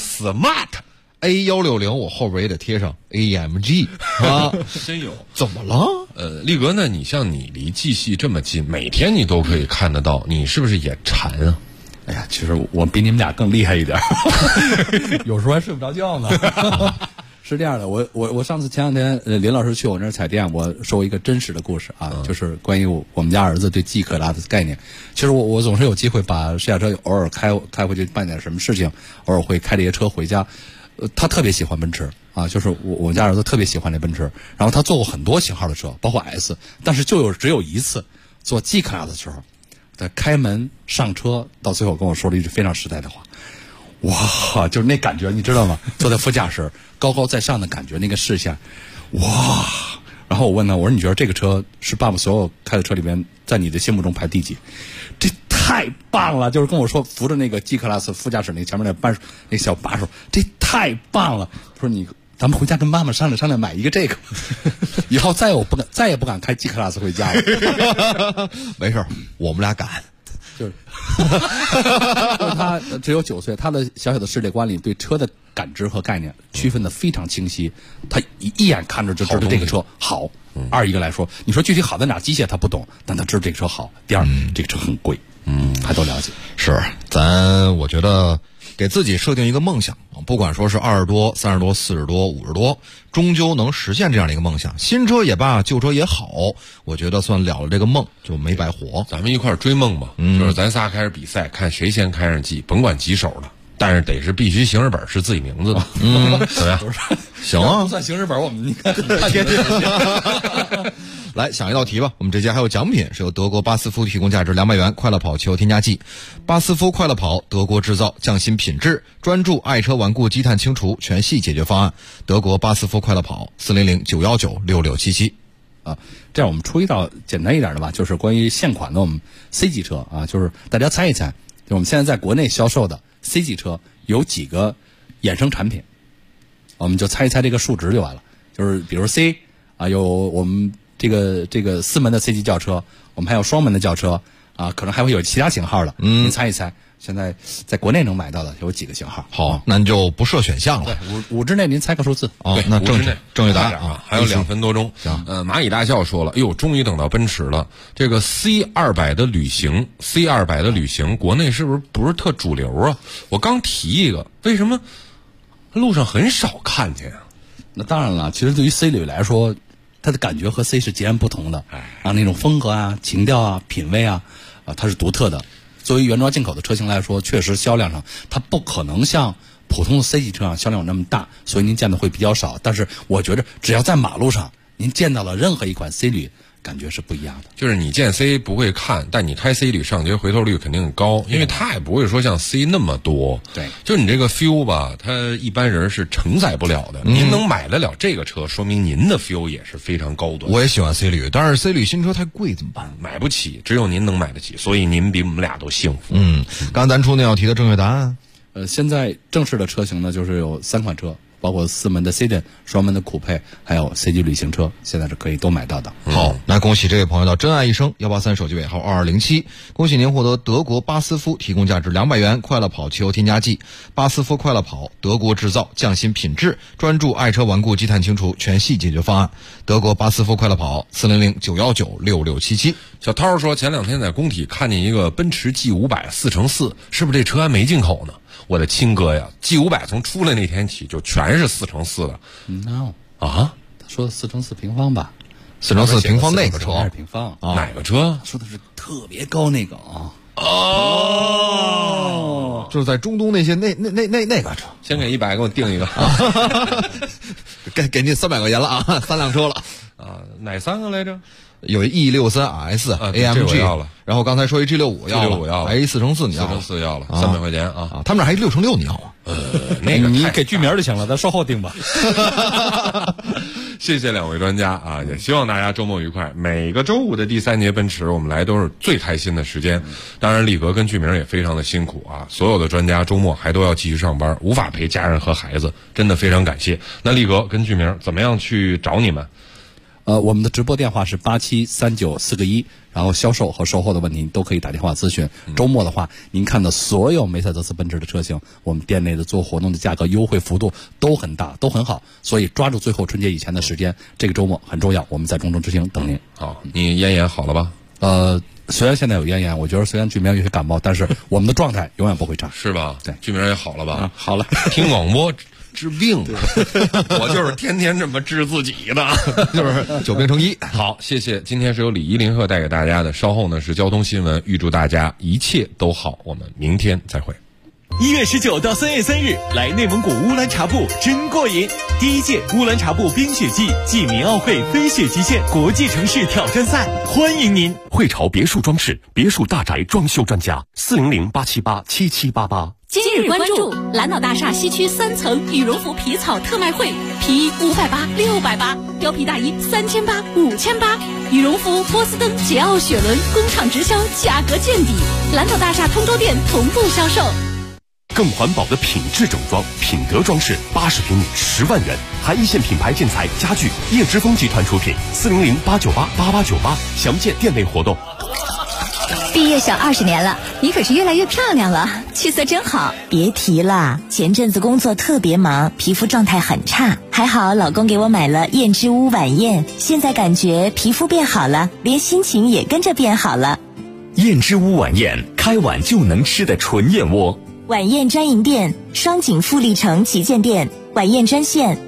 Smart。A160 我后边也得贴上 AMG 啊， 真有？ 怎么了？ 力哥呢？你像你离 G 系这么近，每天你都可以看得到，你是不是也馋啊？ 哎呀，其实我比你们俩更厉害一点，有时候还睡不着觉呢。是这样的，我上次前两天林老师去我那儿踩店，我说一个真实的故事啊，就是关于我们家儿子对 G 克拉的概念。其实我总是有机会把试驾车偶尔开回去办点什么事情，偶尔会开这些车回家。他特别喜欢奔驰啊，就是我家儿子特别喜欢这奔驰，然后他坐过很多型号的车，包括 S， 但是只有一次坐 G 克拉的时候，在开门上车到最后跟我说了一句非常实在的话。哇，就是那感觉，你知道吗？坐在副驾驶，高高在上的感觉，那个视线，哇！然后我问他，我说你觉得这个车是爸爸所有开的车里边，在你的心目中排第几？这太棒了！就是跟我说扶着那个 G Class 副驾驶那前面那小把手，这太棒了！他说咱们回家跟妈妈商量买一个这个，以后再也不敢开 G Class 回家了。 没事，我们俩敢。 就是他只有9岁，他的小小的世界观里对车的感知和概念区分的非常清晰，他一眼看着就知道这个车好。二一个来说，你说具体好在哪，机械他不懂，但他知道这个车好。第二，这个车很贵，他都了解。 是，我觉得给自己设定一个梦想，不管说是20多、30多、40多、50多，终究能实现这样的一个梦想。新车也罢，旧车也好，我觉得算了了这个梦就没白活。 咱们一块儿追梦吧，就是咱仨开始比赛，看谁先开上 G， 甭管几手了，但是得是必须行驶本是自己名字的，怎么样？ 行啊， 不算行驶本，我们来想一道题吧。我们这节还有奖品，是由德国巴斯夫提供价值200元快乐跑汽油添加剂。巴斯夫快乐跑，德国制造，匠心品质，专注爱车顽固积碳清除全系解决方案。德国巴斯夫快乐跑，400-919-6677。 这样我们出一道简单一点的吧，就是关于现款的我们 C 级车啊，就是大家猜一猜，就我们现在在国内销售的 C 级车有几个衍生产品，我们就猜一猜这个数值就完了。就是比如 C 啊，有我们这个4门的 C 级轿车，我们还有双门的轿车啊，可能还会有其他型号的。您猜一猜，现在在国内能买到的有几个型号？ 好，那你就不设选项了。 对，5之内您猜个数字。 哦，那正确答案啊，还有2分多钟。 行， 蚂蚁大笑说了，哎呦，终于等到奔驰了。这个 C200 的旅行，国内是不是特主流啊？我刚提一个，为什么路上很少看见啊？ 那当然了，其实对于 C 旅来说，它的感觉和 C 是截然不同的，那种风格啊、情调啊、品味啊，它是独特的。作为原装进口的车型来说，确实销量上它不可能像普通的 C 级车上销量那么大，所以您见的会比较少。但是我觉得，只要在马路上您见到了任何一款 C 旅，感觉是不一样的。 就是你见 C 不会看，但你开 C 旅上街回头率肯定高，因为它也不会说像 C 那么多。 对， 就是你这个 feel 吧，它一般人是承载不了的。您能买得了这个车，说明您的 feel 也是非常高端。 我也喜欢 C 旅，但是 C 旅新车太贵怎么办？ 买不起，只有您能买得起，所以您比我们俩都幸福。 刚才咱出那道题的正确答案， 现在正式的车型呢，就是有3款车。包括4门的 Sedan、双门的酷配，还有 C 级旅行车，现在是可以都买到的。 好，那恭喜这位朋友的真爱一生183手机尾号2207，恭喜您获得德国巴斯夫提供价值200元快乐跑汽油添加剂。巴斯夫快乐跑，德国制造，匠心品质，专注爱车顽固积碳清除全系解决方案。德国巴斯夫快乐跑，400-919-6677。 小涛说，前2天在工体看见一个奔驰 G500 4x4，是不是这车还没进口呢？我的亲哥呀 ，G500 从出来那天起就全是4x4的。 No 啊， 他说的4x4平方吧 ？4x4平方那个车？ 是平方啊？哪个车？ 说的是特别高那个啊。 哦，就是在中东那些那个车。 先给100，给我定一个。 给你300块钱了啊，3辆车了啊，哪3个来着？ 有一 E63RS、AMG 要了， 然后刚才说一 G65 要了，还一4x4你要了 ，4x4要了，300块钱啊！ 他们这还6x6你要啊？ 那个你给剧名就行了，咱稍后定吧。 谢谢2位专家啊，也希望大家周末愉快。每个周五的第3节奔驰，我们来都是最开心的时间。当然，力哥跟剧名也非常的辛苦啊，所有的专家周末还都要继续上班，无法陪家人和孩子，真的非常感谢。那力哥跟剧名怎么样去找你们？ 我们的直播电话是873941，然后销售和售后的问题都可以打电话咨询。周末的话，您看到所有梅赛德斯奔驰的车型，我们店内的做活动的价格优惠幅度都很大，都很好，所以抓住最后春节以前的时间，这个周末很重要，我们在中州之星等您。 好，你咽炎好了吧？ 虽然现在有咽炎，我觉得虽然剧名有些感冒，但是我们的状态永远不会差， 是吧？ 对， 剧名也好了吧？ 好了， 听广播治病，我就是天天这么治自己的， 就是久病成医。 好，谢谢。今天是由李一林鹤带给大家的，稍后呢是交通新闻，预祝大家一切都好，我们明天再会。 1月19到3月3日，来内蒙古乌兰察布真过瘾！第1届乌兰察布冰雪季暨民奥会飞雪极限国际城市挑战赛，欢迎您！ 汇潮别墅装饰，别墅大宅装修专家，400-878-7788。 今日关注蓝岛大厦西区3层羽绒服皮草特卖会，皮衣580、680，貂皮大衣3800、5800，羽绒服、波司登、捷奥雪伦工厂直销，价格见底。蓝岛大厦通州店同步销售。 更环保的品质整装，品德装饰，80平米10万元，含一线品牌建材家具，叶之峰集团出品，400-898-8898，详见店内活动。 毕业小20年了，你可是越来越漂亮了，气色真好。 别提了，前阵子工作特别忙，皮肤状态很差，还好老公给我买了燕之屋晚宴，现在感觉皮肤变好了，连心情也跟着变好了。 燕之屋晚宴，开碗就能吃的纯燕窝。 晚宴专营店，双井富力城旗舰店，晚宴专线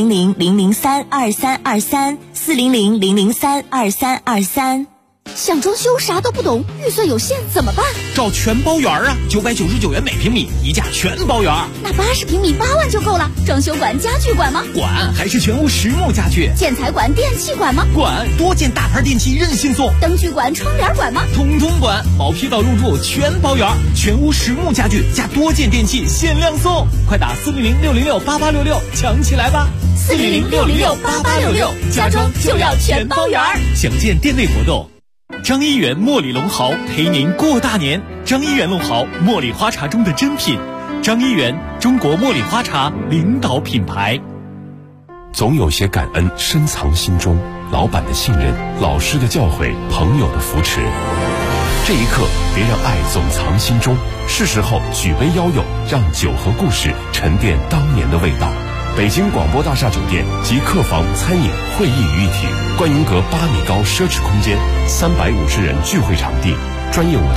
400-003-2323，400-003-2323。 想装修啥都不懂，预算有限怎么办？ 找全包圆啊，999元每平米，一价全包圆。 那80平米8万就够了。装修管、家具管吗？ 管，还是全屋实木家具。 建材管、电器管吗？ 管，多件大牌电器任性送。 灯具管、窗帘管吗？ 通通管，毛坯到入住全包圆，全屋实木家具加多件电器限量送，快打400-606-8866抢起来吧 ！400-606-8866，家装就要全包圆。 详见店内活动。张一元茉莉龙毫陪您过大年。张一元龙毫，茉莉花茶中的珍品。张一元，中国茉莉花茶领导品牌。 总有些感恩深藏心中， 老板的信任，老师的教诲，朋友的扶持。这一刻，别让爱总藏心中，是时候举杯邀友，让酒和故事沉淀当年的味道。北京广播大厦酒店集客房、餐饮、会议于一体，观云阁8米高奢侈空间，350人聚会场地，专业舞台。